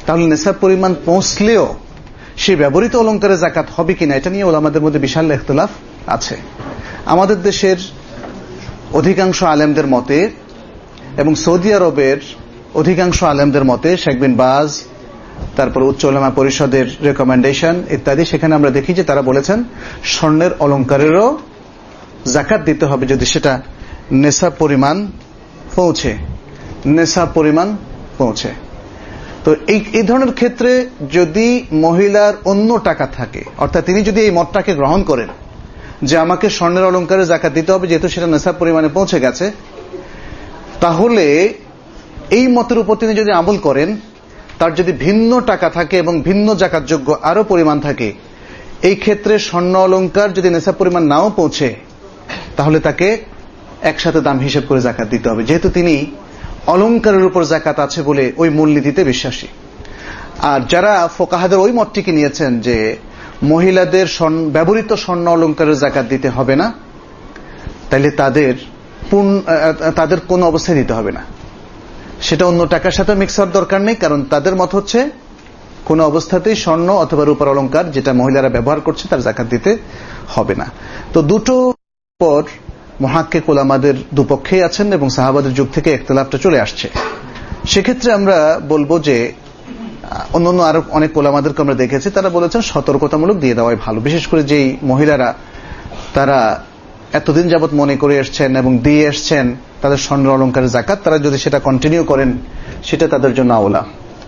তাহলে নেশাব পরিমাণ পৌঁছলেও সেই ব্যবহৃত অলঙ্কারে যাকাত হবে কিনা এটা নিয়ে ওলামাদের মধ্যে বিশাল ইখতিলাফ আছে। আমাদের দেশের অধিকাংশ আলেমদের মতে এবং সৌদি আরবের অধিকাংশ আলেমদের মতে, শেখ বিন বাজ, তারপর উচ্চ উলামা পরিষদের রেকমেন্ডেশন ইত্যাদি, সেখানে আমরা দেখি যে তারা বলেছেন স্বর্ণের অলঙ্কারেরও যাকাত দিতে হবে যদি সেটা নেশাব পরিমাণ পৌঁছে নেশাব পরিমাণ পৌঁছে তো এই এই ধরনের ক্ষেত্রে যদি মহিলার অন্য টাকা থাকে, অর্থাৎ তিনি যদি এই মতটাকে গ্রহণ করেন যে আমাকে স্বর্ণের অলঙ্কারে যাকাত দিতে হবে যেহেতু সেটা নেশাব পরিমাণে পৌঁছে গেছে, তাহলে এই মতের উপর তিনি যদি আমল করেন, তার যদি ভিন্ন টাকা থাকে এবং ভিন্ন যাকাতযোগ্য আরো পরিমাণ থাকে, এই ক্ষেত্রে স্বর্ণ অলঙ্কার যদি নেশাব পরিমাণ নাও পৌঁছে তাহলে তাকে একসাথে দাম হিসেব করে যাকাত দিতে হবে, যেহেতু তিনি অলঙ্কারের উপর যাকাত আছে বলে ওই মূলনীতিতে বিশ্বাসী। আর যারা ফোকাহাদের ওই মতটিকে নিয়েছেন যে মহিলাদের ব্যবহৃত স্বর্ণ অলঙ্কারের যাকাত দিতে হবে না, তাইলে তাদের তাদের কোন অবস্থায় দিতে হবে না, সেটা অন্য টাকার সাথে মিক্স হওয়ার দরকার নেই, কারণ তাদের মত হচ্ছে কোন অবস্থাতেই স্বর্ণ অথবা রূপার অলঙ্কার যেটা মহিলারা ব্যবহার করছে তার যাকাত দিতে হবে না। তো দুটো পর মুহাক্কিক উলামাদের দুপক্ষেই আছেন এবং সাহাবাদের যুগ থেকে ইখতিলাফটা চলে আসছে। সেক্ষেত্রে আমরা বলবো যে অন্যান্য আরো অনেক উলামাদেরকে আমরা দেখেছি তারা বলেছেন সতর্কতামূলক দিয়ে দেওয়াই ভালো, বিশেষ করে যেই মহিলারা তারা এতদিন যাবৎ মনে করে এসছেন এবং দিয়ে এসছেন তাদের স্বর্ণ অলঙ্কারের যাকাত, তারা যদি সেটা কন্টিনিউ করেন সেটা তাদের জন্য আওলা।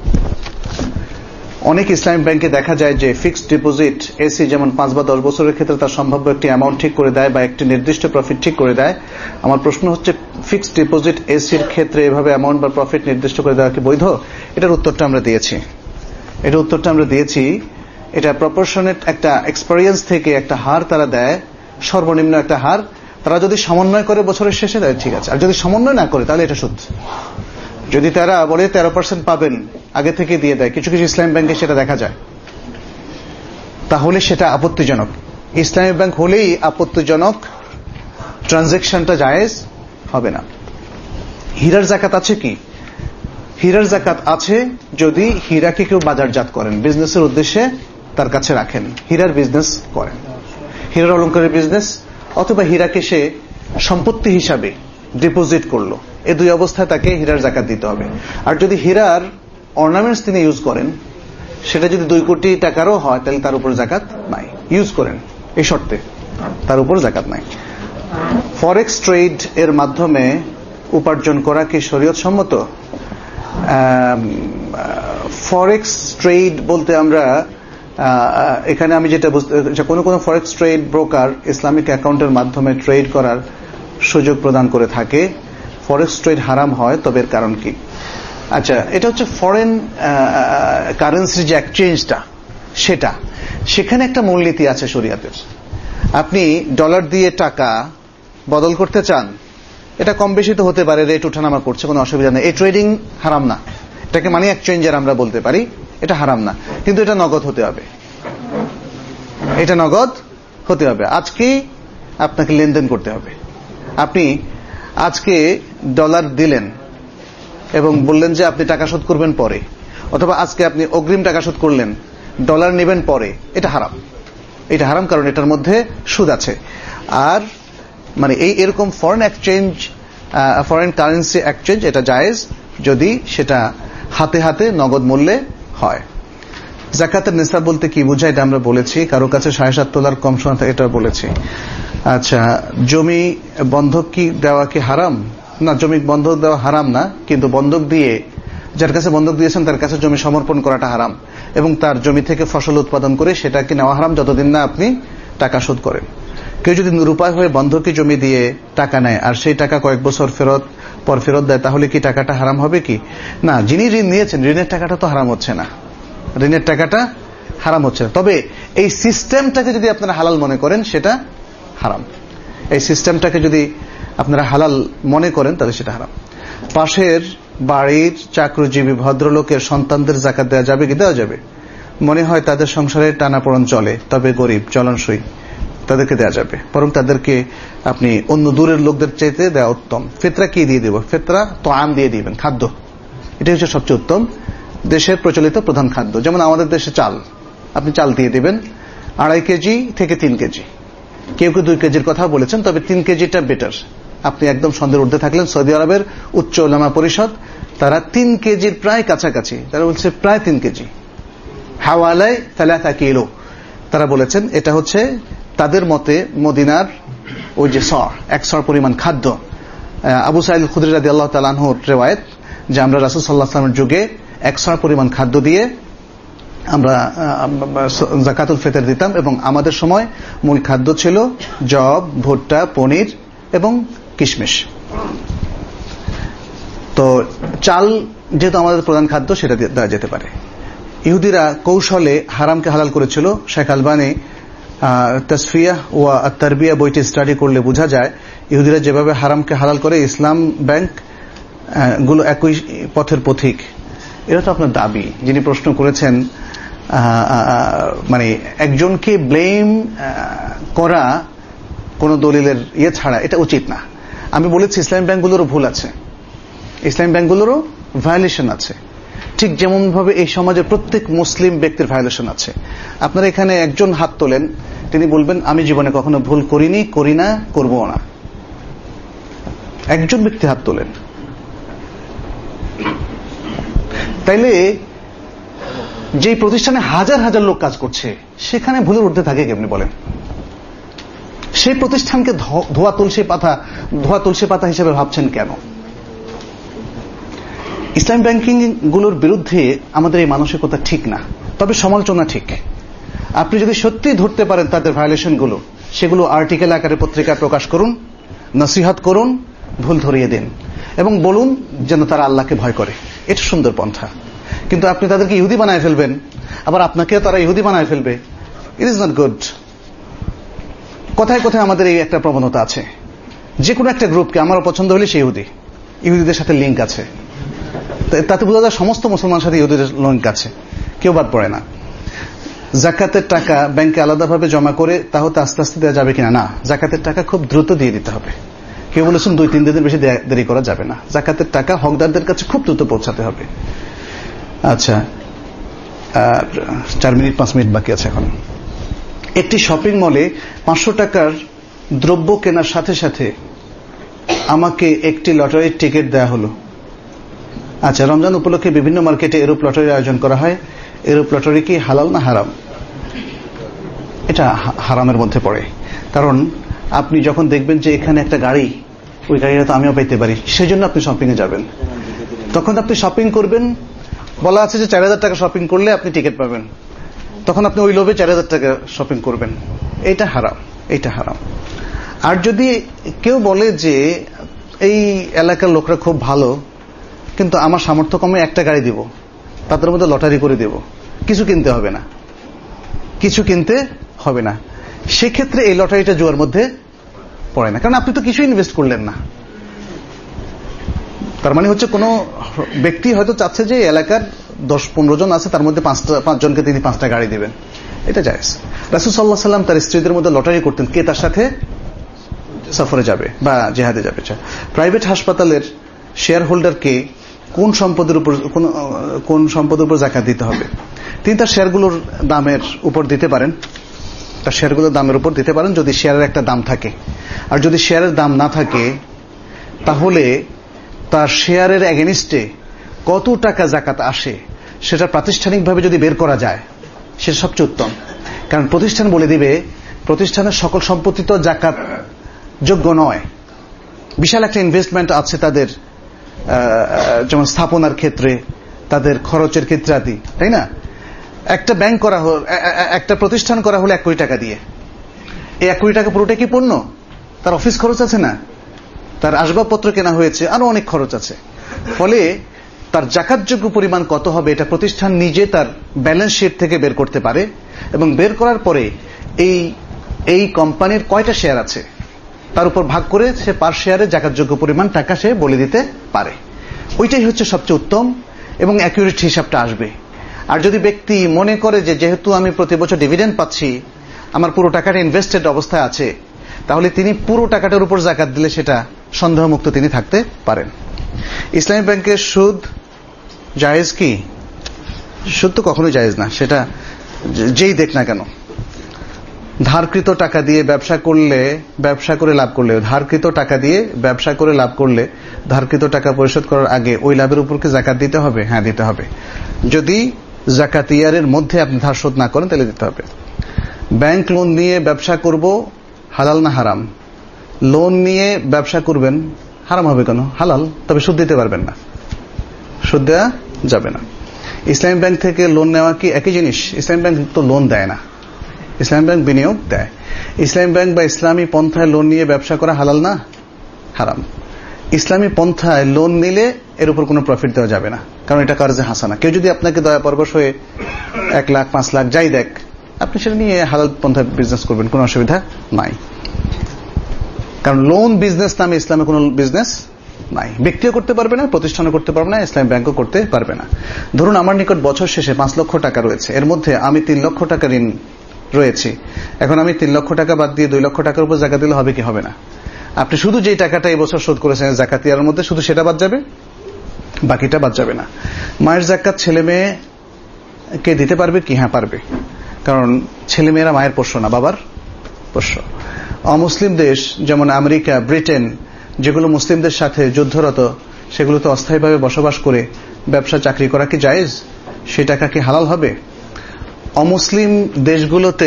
অনেক ইসলামিক ব্যাংকে দেখা যায় যে ফিক্সড ডিপোজিট এসি যেমন পাঁচ বা দশ বছরের ক্ষেত্রে তার সম্ভাব্য একটি অ্যামাউন্ট ঠিক করে দেয় বা একটি নির্দিষ্ট প্রফিট ঠিক করে দেয়। আমার প্রশ্ন হচ্ছে ফিক্সড ডিপোজিট এসির ক্ষেত্রে এভাবে অ্যামাউন্ট বা প্রফিট নির্দিষ্ট করে দেওয়া কি বৈধ? এটার উত্তরটা আমরা দিয়েছি এটা উত্তরটা আমরা দিয়েছি এটা প্রপোর্শনেট একটা এক্সপেরিয়েন্স থেকে একটা হার তারা দেয়, সর্বনিম্ন একটা হার। তারা যদি সমন্বয় করে বছরের শেষে দেয় ঠিক আছে, আর যদি সমন্বয় না করে তাহলে এটা সুদ। যদি তারা বলে তেরো পার্সেন্ট পাবেন আগে থেকে দিয়ে দেয়, কিছু কিছু ইসলামী ব্যাংকে সেটা দেখা যায়, তাহলে সেটা আপত্তিজনক। ইসলামী ব্যাংক হলেই আপত্তিজনক, ট্রানজাকশনটা জায়েজ হবে না। হীরার যাকাত আছে কি? হীরার যাকাত আছে যদি হীরাকে কেউ বাজারজাত করেন, বিজনেসের উদ্দেশ্যে তার কাছে রাখেন, হীরার বিজনেস করেন, হীরার অলঙ্কারের বিজনেস, অথবা হীরাকে সে সম্পত্তি হিসাবে ডিপোজিট করলো, এই দুই অবস্থায় তাকে হীরার যাকাত দিতে হবে। আর যদি হীরার অর্নামেন্টস তিনি ইউজ করেন, সেটা যদি দুই কোটি টাকারও হয় তাহলে তার উপর যাকাত নাই। ইউজ করেন এই শর্তে, তার উপর যাকাত নাই। ফরেক্স ট্রেড এর মাধ্যমে উপার্জন করা কি শরীয়ত সম্মত? ফরেক্স ট্রেড বলতে আমরা এখানে আমি যেটা বুঝতে, কোন কোন ফরেক্স ট্রেড ব্রোকার ইসলামিক অ্যাকাউন্টের মাধ্যমে ট্রেড করার সুযোগ প্রদান করে থাকে। ফরেক্স ট্রেড হারাম হয়, তবে এর কারণ কি? আচ্ছা, এটা হচ্ছে ফরেন কারেন্সির যে এক্সচেঞ্জটা, সেটা সেখানে একটা মূলনীতি আছে শরীয়তের। আপনি ডলার দিয়ে টাকা বদল করতে চান, এটা কম বেশি তো হতে পারে, রেট ওঠানামা করছে, কোনো অসুবিধা নেই, এই ট্রেডিং হারাম না, এটাকে মানি এক্সচেঞ্জার আমরা বলতে পারি, এটা হারাম না, কিন্তু এটা নগদ হতে হবে, এটা নগদ হতে হবে। আজকে আপনাকে লেনদেন করতে হবে। আপনি আজকে ডলার দিলেন এবং বললেন যে আপনি টাকা শোধ করবেন পরে, অথবা আজকে আপনি অগ্রিম টাকা শোধ করলেন, ডলার নেবেন পরে, এটা হারাম। এটা হারাম কারণ এটার মধ্যে সুদ আছে। আর মানে এই এরকম foreign exchange, foreign currency exchange এটা জায়েজ যদি সেটা হাতে হাতে নগদ মূল্যে হয়। যাকাতের নিসাব বলতে কি বোঝায় এটা আমরা বলেছি, কারো কাছে সাড়ে সাত তোলার কম সোনা থাকে এটা বলেছি। আচ্ছা, জমি বন্ধক কি দেওয়া কি হারাম? না, জমি বন্ধক দেওয়া হারাম না, কিন্তু বন্ধক দিয়ে যার কাছে বন্ধক দিয়েছেন তার কাছে জমি সমর্পণ করাটা হারাম, এবং তার জমি থেকে ফসল উৎপাদন করে সেটাকে নেওয়া হারাম যতদিন না আপনি টাকা শোধ করেন। কেউ যদি নিরুপায় হয়ে বন্ধকি জমি দিয়ে টাকা নেয় আর সেই টাকা কয়েক বছর ফেরত পর ফেরত দেয়, তাহলে কি টাকাটা হারাম হবে কি? না, যিনি ঋণ নিয়েছেন ঋণের টাকাটা তো হারাম হচ্ছে না, ঋণের টাকাটা হারাম হচ্ছে না, তবে এই সিস্টেমটাকে যদি আপনারা হালাল মনে করেন সেটা হারাম। এই সিস্টেমটাকে যদি আপনারা হালাল মনে করেন তাহলে সেটা হারাম। পাশের বাড়ির চাকরিজীবী ভদ্রলোকের সন্তানদের যাকাত দেওয়া যাবে কি? দেওয়া যাবে। মনে হয় তাদের সংসারে টানাপোড়েন চলে, তবে গরিব চলনসই, তাদেরকে দেওয়া যাবে, বরং তাদেরকে আপনি অন্য দূরের লোকদের চাইতে দেওয়া উত্তম। ফিতরা কি দিয়ে দেব? ফিতরা তো আম দিয়ে দিবেন, খাদ্য, এটা হচ্ছে সবচেয়ে উত্তম। দেশের প্রচলিত প্রধান খাদ্য। যেমন আমাদের দেশে চাল, আপনি চাল দিয়ে দেবেন আড়াই কেজি থেকে তিন কেজি, কেউ কেউ দুই কেজির কথা বলেছেন, তবে তিন কেজিটা বেটার। আপনি একদম সন্দেহের ঊর্ধ্বে থাকলেন, সৌদি আরবের উচ্চ উলামা পরিষদ তারা তিন কেজির প্রায় কাছাকাছি, তারা বলছে প্রায় তিন কেজি, হাওয়ালাই সালাসা কিলো, তারা বলেছেন এটা হচ্ছে তাদের মতে মদিনার ওই যে সর, এক সর পরিমাণ খাদ্য। আবু সাঈদ খুদরি রাদিয়াল্লাহু তাআলা আনহুর রিওয়ায়াত যে আমরা রাসূল সাল্লাল্লাহু আলাইহি ওয়াসাল্লামের যুগে এক সর পরিমাণ খাদ্য দিয়ে আমরা যাকাতুল ফিতর দিতাম, এবং আমাদের সময় মূল খাদ্য ছিল জব, ভুট্টা, পনির এবং কিশমিশ। তো চাল যেহেতু আমাদের প্রধান খাদ্য, সেটা দেওয়া যেতে পারে। ইহুদিরা কৌশলে হারামকে হালাল করেছিল। শেখ আলবানী তাসফিয়া ওয়া আত-তারবিয়া বইটি স্টাডি করলে বোঝা যায় ইহুদিরা যেভাবে হারামকে হালাল করে, ইসলাম ব্যাংক গুলো একই পথের পথিক। এটা তো আপনার দাবি। যিনি প্রশ্ন করেছেন, মানে একজনকে ব্লেম করা কোন দলিলের ইয়ে ছাড়া এটা উচিত না। আমি বলেছি ইসলামী ব্যাংকগুলোরও ভুল আছে, ইসলামী ব্যাংকগুলোরও ভায়োলেশন আছে, ঠিক যেমন ভাবে এই সমাজের প্রত্যেক মুসলিম ব্যক্তির ভায়োলেশন আছে। আপনারা এখানে একজন হাত তোলেন, তিনি বলবেন আমি জীবনে কখনো ভুল করিনি, করি না, করবো না। একজন ব্যক্তি হাত তোলেন। তাইলে যে প্রতিষ্ঠানে হাজার হাজার লোক কাজ করছে সেখানে ভুলের ঊর্ধ্বে থাকে কেমনি বলেন? সেই প্রতিষ্ঠানকে ধোয়া তুলসী পাতা ধোয়া তুলসী পাতা হিসেবে ভাবছেন কেন? ইসলাম ব্যাংকিং গুলোর বিরুদ্ধে আমাদের এই মানসিকতা ঠিক না, তবে সমালোচনা ঠিক। আপনি যদি সত্যি ধরতে পারেন তাদের ভায়োলেশন গুলো, সেগুলো আর্টিকেল আকারে পত্রিকায় প্রকাশ করুন, নসিহত করুন, ভুল ধরিয়ে দিন এবং বলুন যেন তারা আল্লাহকে ভয় করে। এটা সুন্দর পন্থা। কিন্তু আপনি তাদেরকে ইহুদি বানায় ফেলবেন, আবার আপনাকে তারা ইহুদি বানায় ফেলবে, ইট ইজ নট গুড। কোথায় কোথায় আমাদের এই একটা প্রবণতা আছে, যে কোনো একটা গ্রুপকে আমার পছন্দ হলে সে ইহুদি, ইহুদিদের সাথে লিঙ্ক আছে, তাতে বোঝা যায় সমস্ত মুসলমানের সাথে ইহুদিদের লিঙ্ক আছে, কেউ বাদ পড়ে না। জাকাতের টাকা ব্যাংকে আলাদাভাবে জমা করে তা হতে আস্তে আস্তে দেওয়া যাবে কিনা? না, জাকাতের টাকা খুব দ্রুত দিয়ে দিতে হবে। কেউ বলেছেন দুই তিন দিনের বেশি দেরি করা যাবে না। জাকাতের টাকা হকদারদের কাছে খুব দ্রুত পৌঁছাতে হবে। আচ্ছা, আর চার মিনিট পাঁচ মিনিট বাকি আছে এখন। একটি শপিং মলে পাঁচশো টাকার দ্রব্য কেনার সাথে সাথে আমাকে একটি লটারির টিকিট দেওয়া হলো। আচ্ছা, রমজান উপলক্ষে বিভিন্ন মার্কেটে এরূপ লটারির আয়োজন করা হয়। এরূপ লটারি কি হালাল না হারাম? এটা হারামের মধ্যে পড়ে। কারণ আপনি যখন দেখবেন যে এখানে একটা গাড়ি, ওই গাড়িটা তো আমিও পাইতে পারি, সেজন্য আপনি শপিং এ যাবেন। তখন আপনি শপিং করবেন, বলা আছে যে চার হাজার টাকা শপিং করলে আপনি টিকিট পাবেন, তখন আপনি ওই লোভে চার হাজার টাকা শপিং করবেন। এইটা হারাম, এইটা হারাম। আর যদি কেউ বলে যে এই এলাকার লোকরা খুব ভালো, কিন্তু আমার সামর্থ্য কমে একটা গাড়ি দিব, তাদের মধ্যে লটারি করে দেব, কিছু কিনতে হবে না, কিছু কিনতে হবে না, সেক্ষেত্রে এই লটারিটা জুয়ার মধ্যে পড়ে না, কারণ আপনি তো কিছু ইনভেস্ট করলেন না। তার মানে হচ্ছে কোন ব্যক্তি হয়তো চাচ্ছে যে এলাকার দশ পনেরো জন আছে, তার মধ্যে পাঁচটা পাঁচজনকে তিনি পাঁচটা গাড়ি দিবেন, এটা জায়েজ। রাসূল সাল্লাল্লাহু আলাইহি ওয়াসাল্লাম তার স্ত্রীদের মধ্যে লটারি করতেন কে তার সাথে সফরে যাবে বা জিহাদে যাবে। প্রাইভেট হাসপাতালের শেয়ার হোল্ডারকে কোন সম্পদের উপর কোন সম্পদের উপর যাকাত দিতে হবে? তিনি তার শেয়ারগুলোর দামের উপর দিতে পারেন, তার শেয়ারগুলোর দামের উপর দিতে পারেন যদি শেয়ারের একটা দাম থাকে। আর যদি শেয়ারের দাম না থাকে, তাহলে তার শেয়ারের এগেনিস্টে কত টাকা যাকাত আসে সেটা প্রাতিষ্ঠানিকভাবে যদি বের করা যায়, সেটা সবচেয়ে উত্তম। কারণ প্রতিষ্ঠান বলে দিবে প্রতিষ্ঠানের সকল সম্পত্তি তো যাকাত যোগ্য নয়, বিশাল একটা ইনভেস্টমেন্ট আছে তাদের, যেমন স্থাপনার ক্ষেত্রে, তাদের খরচের ক্ষেত্রে আদি, তাই না? একটা ব্যাংক করা হল, একটা প্রতিষ্ঠান করা হলো এক কোটি টাকা দিয়ে। এই এক কোটি টাকা পুরোটা কি পণ্য? তার অফিস খরচ আছে না, তার আসবাবপত্র কেনা হয়েছে, আরো অনেক খরচ আছে। ফলে তার জাকাতযোগ্য পরিমাণ কত হবে এটা প্রতিষ্ঠান নিজে তার ব্যালেন্স শিট থেকে বের করতে পারে, এবং বের করার পরে এই এই কোম্পানির কয়টা শেয়ার আছে তার উপর ভাগ করে সে পার শেয়ারে জাকাতযোগ্য পরিমাণ টাকা সে বলে দিতে পারে। ওইটাই হচ্ছে সবচেয়ে উত্তম এবং অ্যাকুরেট হিসাবটা আসবে। আর যদি ব্যক্তি মনে করে যে যেহেতু আমি প্রতি বছর ডিভিডেন্ড পাচ্ছি, আমার পুরো টাকাটা ইনভেস্টেড অবস্থায় আছে, তাহলে তিনি পুরো টাকাটার উপর জাকাত দিলে সেটা সন্দেহমুক্ত তিনি থাকতে পারেন। ইসলামী ব্যাংকের সুদ জায়েজ কি? সুদ তো কখনোই জায়েজ না, সেটা যেই দেখ না কেন। ধারকৃত টাকা দিয়ে ব্যবসা করলে, ব্যবসা করে লাভ করলে, ধারকৃত টাকা দিয়ে ব্যবসা করে লাভ করলে ধারকৃত টাকা পরিশোধ করার আগে ওই লাভের উপর কি যাকাত দিতে হবে? হ্যাঁ, দিতে হবে। যদি যাকাত ইয়ারের মধ্যে আপনি ধার শোধ না করেন তাহলে দিতে হবে। ব্যাংক লোন নিয়ে ব্যবসা করব, হালাল না হারাম? লোন নিয়ে ব্যবসা করবেন, হারাম হবে কেন? হালাল, তবে সুদ দিতে পারবেন না, সুদ দেওয়া যাবে না। ইসলামী ব্যাংক থেকে লোন নেওয়া কি একই জিনিস? ইসলামী ব্যাংক তো লোন দেয় না, ইসলামী ব্যাংক বিনিয়োগ দেয়। ইসলামী ব্যাংক বা ইসলামী পন্থায় লোন নিয়ে ব্যবসা করা হালাল না হারাম? ইসলামী পন্থায় লোন নিলে এর উপর কোনো প্রফিট দেওয়া যাবে না, কারণ এটা কার্জে হাসানা। কেউ যদি আপনাকে দয়া পরবশ হয়ে এক লাখ পাঁচ লাখ যাই দেখ, আপনি সেটা নিয়ে হালাল পন্থায় বিজনেস করবেন, কোনো অসুবিধা নাই। কারণ লোন বিজনেস নামে ইসলামে কোনো বিজনেস নাই। ব্যক্তিও করতে পারবে না, প্রতিষ্ঠানও করতে পারবে না, ইসলামী ব্যাংকও করতে পারবে না। ধরুন আমার নিকট বছর শেষে পাঁচ লক্ষ টাকা রয়েছে, এর মধ্যে আমি তিন লক্ষ টাকা ঋণ রয়েছে। এখন আমি তিন লক্ষ টাকা বাদ দিয়ে দুই লক্ষ টাকার উপর জাকাত দিলে হবে কি হবে না? আপনি শুধু যেই টাকাটা এই বছর শোধ করেছেন জাকাতিয়ার মধ্যে, শুধু সেটা বাদ যাবে, বাকিটা বাদ যাবে না। মায়ের জাকাত ছেলে মেয়েকে দিতে পারবে কি? হ্যাঁ, পারবে, কারণ ছেলে মেয়েরা মায়ের পোষ্য না, বাবার পোষ্য। অমুসলিম দেশ যেমন আমেরিকা, ব্রিটেন, যেগুলো মুসলিমদের সাথে যুদ্ধরত, সেগুলোতে অস্থায়ীভাবে বসবাস করে ব্যবসা চাকরি করা কি জায়েজ? সেই টাকা কি হালাল হবে? অমুসলিম দেশগুলোতে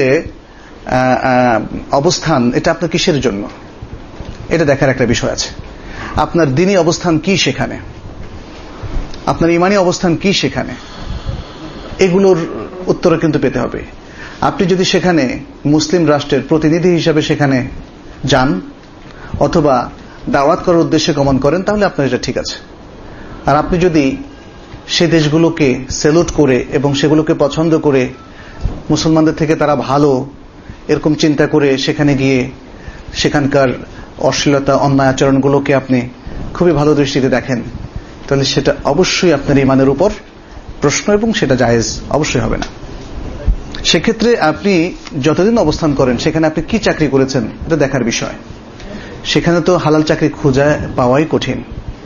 অবস্থান, এটা আপনার কিসের জন্য? এটা দেখার একটা বিষয় আছে। আপনার দ্বীনি অবস্থান কি সেখানে, আপনার ইমানি অবস্থান কি সেখানে, এগুলোর উত্তর কিন্তু পেতে হবে। আপনি যদি সেখানে মুসলিম রাষ্ট্রের প্রতিনিধি হিসাবে সেখানে যান অথবা দাওয়াত করার উদ্দেশ্যে গমন করেন, তাহলে আপনার এটা ঠিক আছে। আর আপনি যদি সে দেশগুলোকে স্যালুট করে এবং সেগুলোকে পছন্দ করে, মুসলমানদের থেকে তারা ভালো এরকম চিন্তা করে সেখানে গিয়ে সেখানকার অশ্লীলতা, অন্যায় আচরণগুলোকে আপনি খুবই ভালো দৃষ্টিতে দেখেন, তাহলে সেটা অবশ্যই আপনার ইমানের উপর প্রশ্ন এবং সেটা জায়েজ অবশ্যই হবে না। সেক্ষেত্রে আপনি যতদিন অবস্থান করেন সেখানে আপনি কি চাকরি করেছেন এটা দেখার বিষয়। সেখানে তো হালাল চাকরি খুঁজে পাওয়াই কঠিন,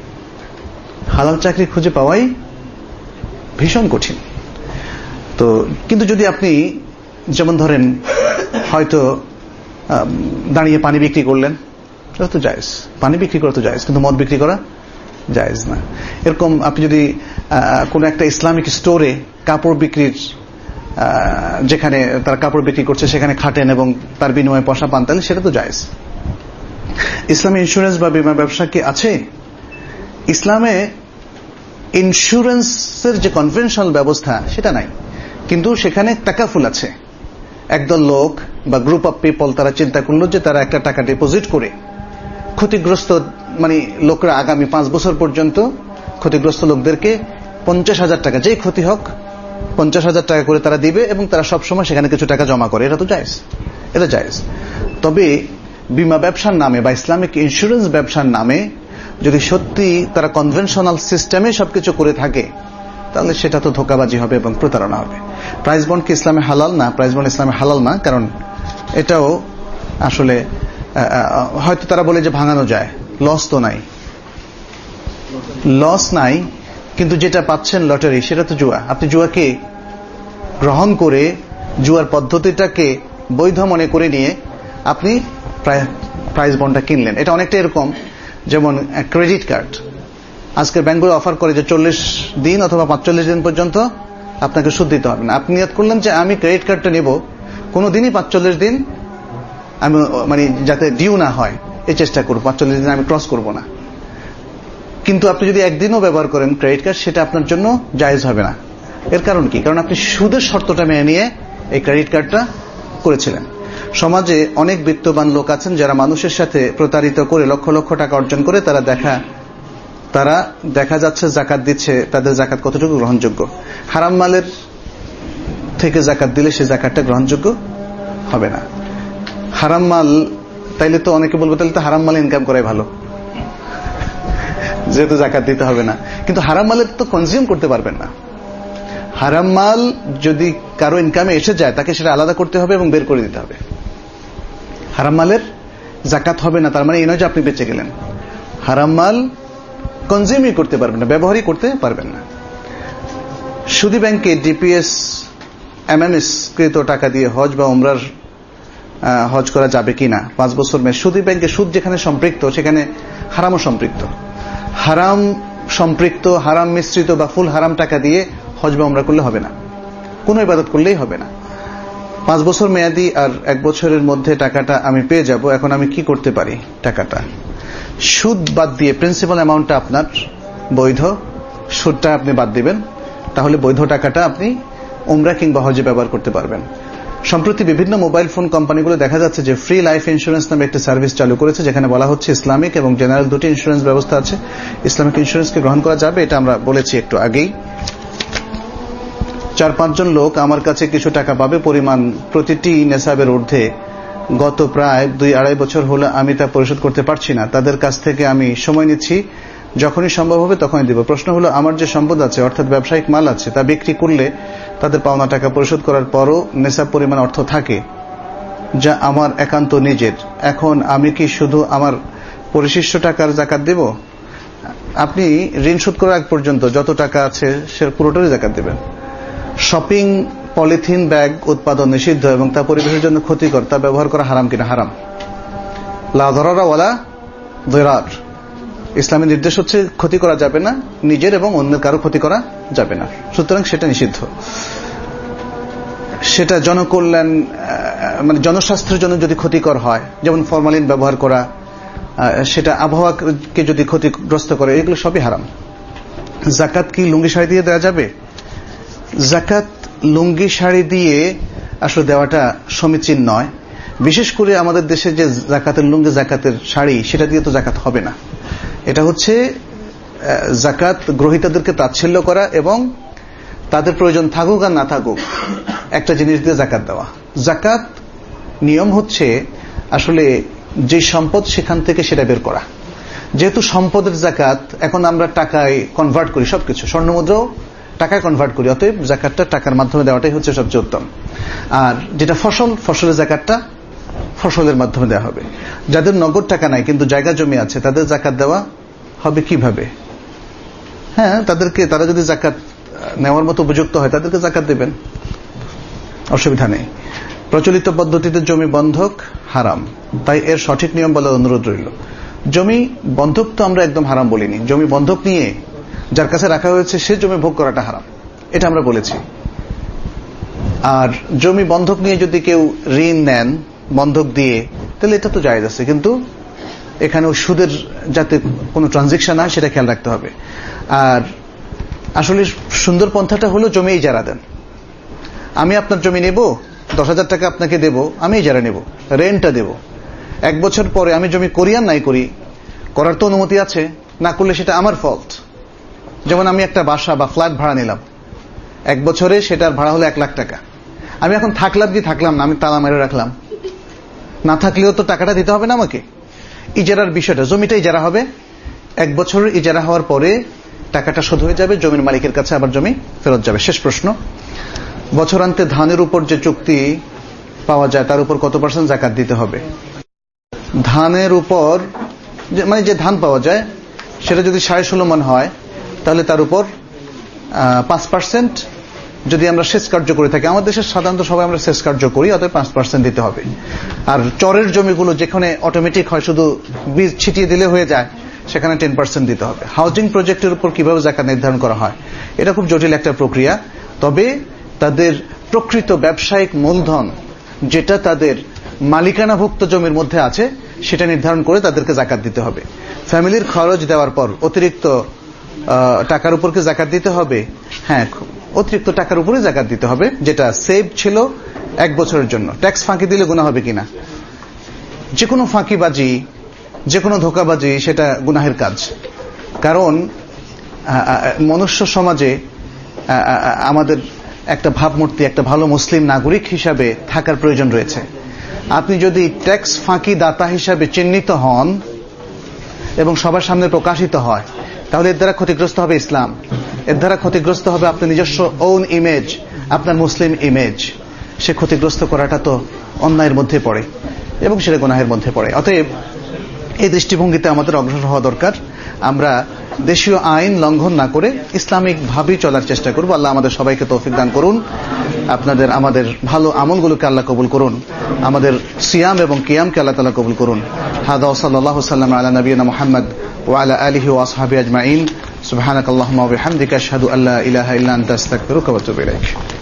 হালাল চাকরি খুঁজে পাওয়াই ভীষণ কঠিন। তো কিন্তু যদি আপনি যেমন ধরেন হয়তো দাঁড়িয়ে পানি বিক্রি করলেন, সেটা তো জায়েজ, পানি বিক্রি করা তো জায়েজ, কিন্তু মদ বিক্রি করা জায়েজ না। এরকম আপনি যদি কোন একটা ইসলামিক স্টোরে কাপড় বিক্রির, যেখানে তারা কাপড় বিক্রি করছে সেখানে খাটেন এবং তার বিনিময়ে পয়সা পান, তাহলে সেটা তো জায়েজ। ইসলামে ইন্স্যুরেন্স বা বীমা ব্যবসা কি আছে? ইসলামে ইন্স্যুরেন্সের যে কনভেনশনাল ব্যবস্থা সেটা নাই, কিন্তু সেখানে টাকাফুল আছে। একদল লোক বা গ্রুপ অফ পিপল তারা চিন্তা করলো যে তারা একটা টাকা ডিপোজিট করে ক্ষতিগ্রস্ত মানে লোকরা আগামী পাঁচ বছর পর্যন্ত ক্ষতিগ্রস্ত লোকদেরকে পঞ্চাশ হাজার টাকা, যেই ক্ষতি হোক পঞ্চাশ হাজার টাকা করে তারা দিবে এবং তারা সবসময় সেখানে কিছু টাকা জমা করে। এটা তো জায়েজ, এটা জায়েজ। তবে বীমা ব্যবসার নামে বা ইসলামিক ইন্স্যুরেন্স ব্যবসার নামে যদি সত্যি তারা কনভেনশনাল সিস্টেমে সবকিছু করে থাকে, তাহলে সেটা তো ধোঁকাবাজি হবে এবং প্রতারণা হবে। প্রাইজ বন্ড কি ইসলামে হালাল? না, প্রাইজ বন্ড ইসলামে হালাল না, কারণ এটাও আসলে হয়তো তারা বলে যে ভাঙানো যায়, লস তো নাই, লস নাই, কিন্তু যেটা পাচ্ছেন লটারি সেটা তো জুয়া। আপনি জুয়াকে গ্রহণ করে জুয়ার পদ্ধতিটাকে বৈধ মনে করে নিয়ে আপনি প্রাইজ বন্ডটা কিনলেন। এটা অনেকটা এরকম যেমন ক্রেডিট কার্ড। আজকে ব্যাংকগুলো অফার করে যে চল্লিশ দিন অথবা পাঁচচল্লিশ দিন পর্যন্ত আপনাকে সুদ দিতে হবে না। আপনি নিয়ত করলেন যে আমি ক্রেডিট কার্ডটা নেব, কোনোদিনই পাঁচচল্লিশ দিন আমি মানে যাতে ডিউ না হয় এই চেষ্টা করব, পাঁচচল্লিশ দিন আমি ক্রস করব না। কিন্তু আপনি যদি একদিনও ব্যবহার করেন ক্রেডিট কার্ড, সেটা আপনার জন্য জায়েজ হবে না। এর কারণ কি? কারণ আপনি সুদের শর্তটা মেনে নিয়ে এই ক্রেডিট কার্ডটা করেছিলেন। সমাজে অনেক বিত্তবান লোক আছেন যারা মানুষের সাথে প্রতারিত করে লক্ষ লক্ষ টাকা অর্জন করে তারা দেখা তারা দেখা যাচ্ছে জাকাত দিচ্ছে, তাদের জাকাত কতটুকু গ্রহণযোগ্য? হারাম মালের থেকে জাকাত দিলে সে জাকাতটা গ্রহণযোগ্য হবে না। হারাম মাল, তাইলে তো অনেকে বলবে তাহলে তো হারাম মাল ইনকাম করাই ভালো, যেহেতু জাকাত দিতে হবে না। কিন্তু হারাম মালের তো কনজিউম করতে পারবেন না। হারাম মাল যদি কারো ইনকামে এসে যায় তাকে সেটা আলাদা করতে হবে এবং বের করে দিতে হবে। হারাম মালের জাকাত হবে না তার মানে এই নয় যে আপনি বেঁচে গেলেন। হারাম মাল কনজিউমই করতে পারবেন না, ব্যবহারই করতে পারবেন না। সুদী ব্যাংকে ডিপিএস এমএমএস কৃত টাকা দিয়ে হজ বা উমরার হজ করা যাবে কিনা? পাঁচ বছর মেয়াদ। সুদী ব্যাংকে সুদ যেখানে সম্পৃক্ত সেখানে হারামও সম্পৃক্ত। হারাম সম্পৃক্ত, হারাম মিশ্রিত বা ফুল হারাম টাকা দিয়ে হজ বা উমরা করলে হবে না, কোনো ইবাদত করলেই হবে না। পাঁচ বছর মেয়াদি আর এক বছরের মধ্যে টাকাটা আমি পেয়ে যাব, এখন আমি কি করতে পারি? টাকাটা সুদ বাদ দিয়ে প্রিন্সিপাল অ্যামাউন্টটা আপনার বৈধ, সুদটা আপনি বাদ দিবেন, তাহলে বৈধ টাকাটা আপনি উমরা কিংবা হজে ব্যবহার করতে পারবেন। সম্প্রতি বিভিন্ন মোবাইল ফোন কোম্পানিগুলো দেখা যাচ্ছে যে ফ্রি লাইফ ইন্স্যুরেন্স নামে একটা সার্ভিস চালু করেছে, যেখানে বলা হচ্ছে ইসলামিক এবং জেনারেল দুটি ইন্স্যুরেন্স ব্যবস্থা আছে। ইসলামিক ইন্স্যুরেন্সকে গ্রহণ করা যাবে, এটা আমরা বলেছি একটু আগেই। চার পাঁচজন লোক আমার কাছে কিছু টাকা পাবে, পরিমাণ প্রতিটি নেশাবের ঊর্ধ্বে। গত প্রায় দুই আড়াই বছর হলো আমি তা পরিশোধ করতে পারছি না। তাদের কাছ থেকে আমি সময় নিচ্ছি, যখনই সম্ভব হবে তখনই দিব। প্রশ্ন হলো, আমার যে সম্পদ আছে অর্থাৎ ব্যবসায়িক মাল আছে তা বিক্রি করলে তাদের পাওনা টাকা পরিশোধ করার পরও নেশাব পরিমাণ অর্থ থাকে, যা আমার একান্ত নিজের। এখন আমি কি শুধু আমার পরিশিষ্ট টাকার যাকাত দেব? আপনি ঋণ শোধ করার আগ পর্যন্ত যত টাকা আছে সে পুরোটারই যাকাত দেবেন। শপিং পলিথিন ব্যাগ উৎপাদন নিষিদ্ধ এবং তা পরিবেশের জন্য ক্ষতিকর, তা ব্যবহার করা হারাম কিনা? হারাম। লা দরারা ওয়ালা দিরার। ইসলামের নির্দেশ হচ্ছে ক্ষতি করা যাবে না, নিজের এবং অন্যের কারো ক্ষতি করা যাবে না, সুতরাং সেটা নিষিদ্ধ। সেটা জনকল্যাণ মানে জনস্বাস্থ্যের জন্য যদি ক্ষতিকর হয়, যেমন ফরমালিন ব্যবহার করা, সেটা আবহাওয়াকে যদি ক্ষতিগ্রস্ত করে, এগুলো সবই হারাম। যাকাত কি লুঙ্গি শাড়ি দিয়ে দেওয়া যাবে? যাকাত লুঙ্গি শাড়ি দিয়ে আসলে দেওয়াটা সমীচীন নয়। বিশেষ করে আমাদের দেশে যে যাকাতের লুঙ্গি, যাকাতের শাড়ি, সেটা দিয়ে তো যাকাত হবে না। এটা হচ্ছে যাকাত গ্রহীতাদেরকে তাচ্ছিল্য করা এবং তাদের প্রয়োজন থাকুক আর না থাকুক একটা জিনিস দিয়ে যাকাত দেওয়া। যাকাত নিয়ম হচ্ছে আসলে যে সম্পদ সেখান থেকে সেটা বের করা। যেহেতু সম্পদের যাকাত এখন আমরা টাকায় কনভার্ট করি, সবকিছু স্বর্ণমুদ্রাও টাকায় কনভার্ট করি, অতএব যাকাতটা টাকার মাধ্যমে দেওয়াটাই হচ্ছে সবচেয়ে উত্তম। আর যেটা ফসল, ফসলের যাকাতটা ফসলের মাধ্যমে দেওয়া হবে। যাদের নগদ টাকা নাই কিন্তু জায়গা জমি আছে, তাদের যাকাত দেওয়া হবে কিভাবে? হ্যাঁ, তাদেরকে, তারা যদি যাকাত নেওয়ার মতো উপযুক্ত হয় তাদেরকে যাকাত দেবেন, অসুবিধা নেই। প্রচলিত পদ্ধতিতে জমি বন্ধক হারাম, তাই এর সঠিক নিয়ম বলার অনুরোধ রইল। জমি বন্ধক তো আমরা একদম হারাম বলিনি। জমি বন্ধক নিয়ে যার কাছে রাখা হয়েছে সে জমি ভোগ করাটা হারাম, এটা আমরা বলেছি। আর জমি বন্ধক নিয়ে যদি কেউ ঋণ নেন বন্ধক দিয়ে, তাহলে এটা তো জায়েজ আছে, কিন্তু এখানেও সুদের যাতে কোনো ট্রানজেকশন হয় সেটা খেয়াল রাখতে হবে। আর আসলে সুন্দর পন্থাটা হলো জমি ইজারা দেন। আমি আপনার জমি নেব, দশ হাজার টাকা আপনাকে দেব, আমি ইজারা নেব, রেন্টটা দেব। এক বছর পরে আমি জমি করি আর নাই করি, করার তো অনুমতি আছে, না করলে সেটা আমার ফল্ট। যেমন আমি একটা বাসা বা ফ্ল্যাট ভাড়া নিলাম, এক বছরে সেটার ভাড়া হলো এক লাখ টাকা। আমি এখন থাকলাম কি থাকলাম না, আমি তালা মেরে রাখলাম, না থাকলেও তো টাকাটা দিতে হবে না আমাকে। ইজারার বিষয়টা, জমিটা ইজারা হবে, এক বছরের ইজারা হওয়ার পরে টাকাটা শোধ হয়ে যাবে, জমির মালিকের কাছে আবার জমি ফেরত যাবে। শেষ প্রশ্ন, বছরান্তে ধানের উপর যে চুক্তি পাওয়া যায় তার উপর কত পার্সেন্ট যাকাত দিতে হবে? ধানের উপর মানে যে ধান পাওয়া যায় সেটা যদি সাড়ে ষোলো মন হয় তাহলে তার উপর পাঁচ পার্সেন্ট যদি আমরা সেচ কার্য করে থাকি, আমাদের দেশের সাধারণত সবাই আমরা সেচ কার্য করি, অতএব পাঁচ পার্সেন্ট দিতে হবে। আর চরের জমিগুলো যেখানে অটোমেটিক হয়, শুধু বীজ ছিটিয়ে দিলে হয়ে যায়, সেখানে টেন পার্সেন্ট দিতে হবে। হাউজিং প্রজেক্টের উপর কিভাবে যাকাত নির্ধারণ করা হয়, এটা খুব জটিল একটা প্রক্রিয়া। তবে তাদের প্রকৃত ব্যবসায়িক মূলধন যেটা তাদের মালিকানাভুক্ত জমির মধ্যে আছে সেটা নির্ধারণ করে তাদেরকে যাকাত দিতে হবে। ফ্যামিলির খরচ দেওয়ার পর অতিরিক্ত টাকার উপর কি যাকাত দিতে হবে? হ্যাঁ, অতিরিক্ত টাকার উপরে যাকাত দিতে হবে, যেটা সেভ ছিল এক বছরের জন্য। ট্যাক্স ফাঁকি দিলে গুনাহ হবে কিনা? যে কোনো ফাঁকিবাজি, যে কোনো ধোঁকাবাজি সেটা গুনাহের কাজ। কারণ মনুষ্য সমাজে আমাদের একটা ভাবমূর্তি, একটা ভালো মুসলিম নাগরিক হিসাবে থাকার প্রয়োজন রয়েছে। আপনি যদি ট্যাক্স ফাঁকি দাতা হিসাবে চিহ্নিত হন এবং সবার সামনে প্রকাশিত হয়, তাহলে এর দ্বারা ক্ষতিগ্রস্ত হবে ইসলাম, এর দ্বারা ক্ষতিগ্রস্ত হবে আপনার নিজস্ব ওন ইমেজ, আপনার মুসলিম ইমেজ। সে ক্ষতিগ্রস্ত করাটা তো অন্যায়ের মধ্যে পড়ে এবং সেটা গুনাহের মধ্যে পড়ে। অতএব এই দৃষ্টিভঙ্গিতে আমাদের অগ্রসর হওয়া দরকার। আমরা দেশীয় আইন লঙ্ঘন না করে ইসলামিক ভাবেই চলার চেষ্টা করব। আল্লাহ আমাদের সবাইকে তৌফিক দান করুন। আপনাদের আমাদের ভালো আমলগুলোকে আল্লাহ কবুল করুন। আমাদের সিয়াম এবং কিয়ামকে আল্লাহ তাআলা কবুল করুন। হাদা ওয়া সাল্লাল্লাহু সাল্লাম আলা নবিয়িনা মুহাম্মদ ওয়া আলা আলিহি ওয়া আসহাবিহি আজমাইন। সুবহানাকাল্লাহুম্মা ওয়া বিহামদিকা আশহাদু আল্লা ইলাহা ইল্লা আনতা আস্তাগফিরুকা ওয়া আতুবু ইলাইক।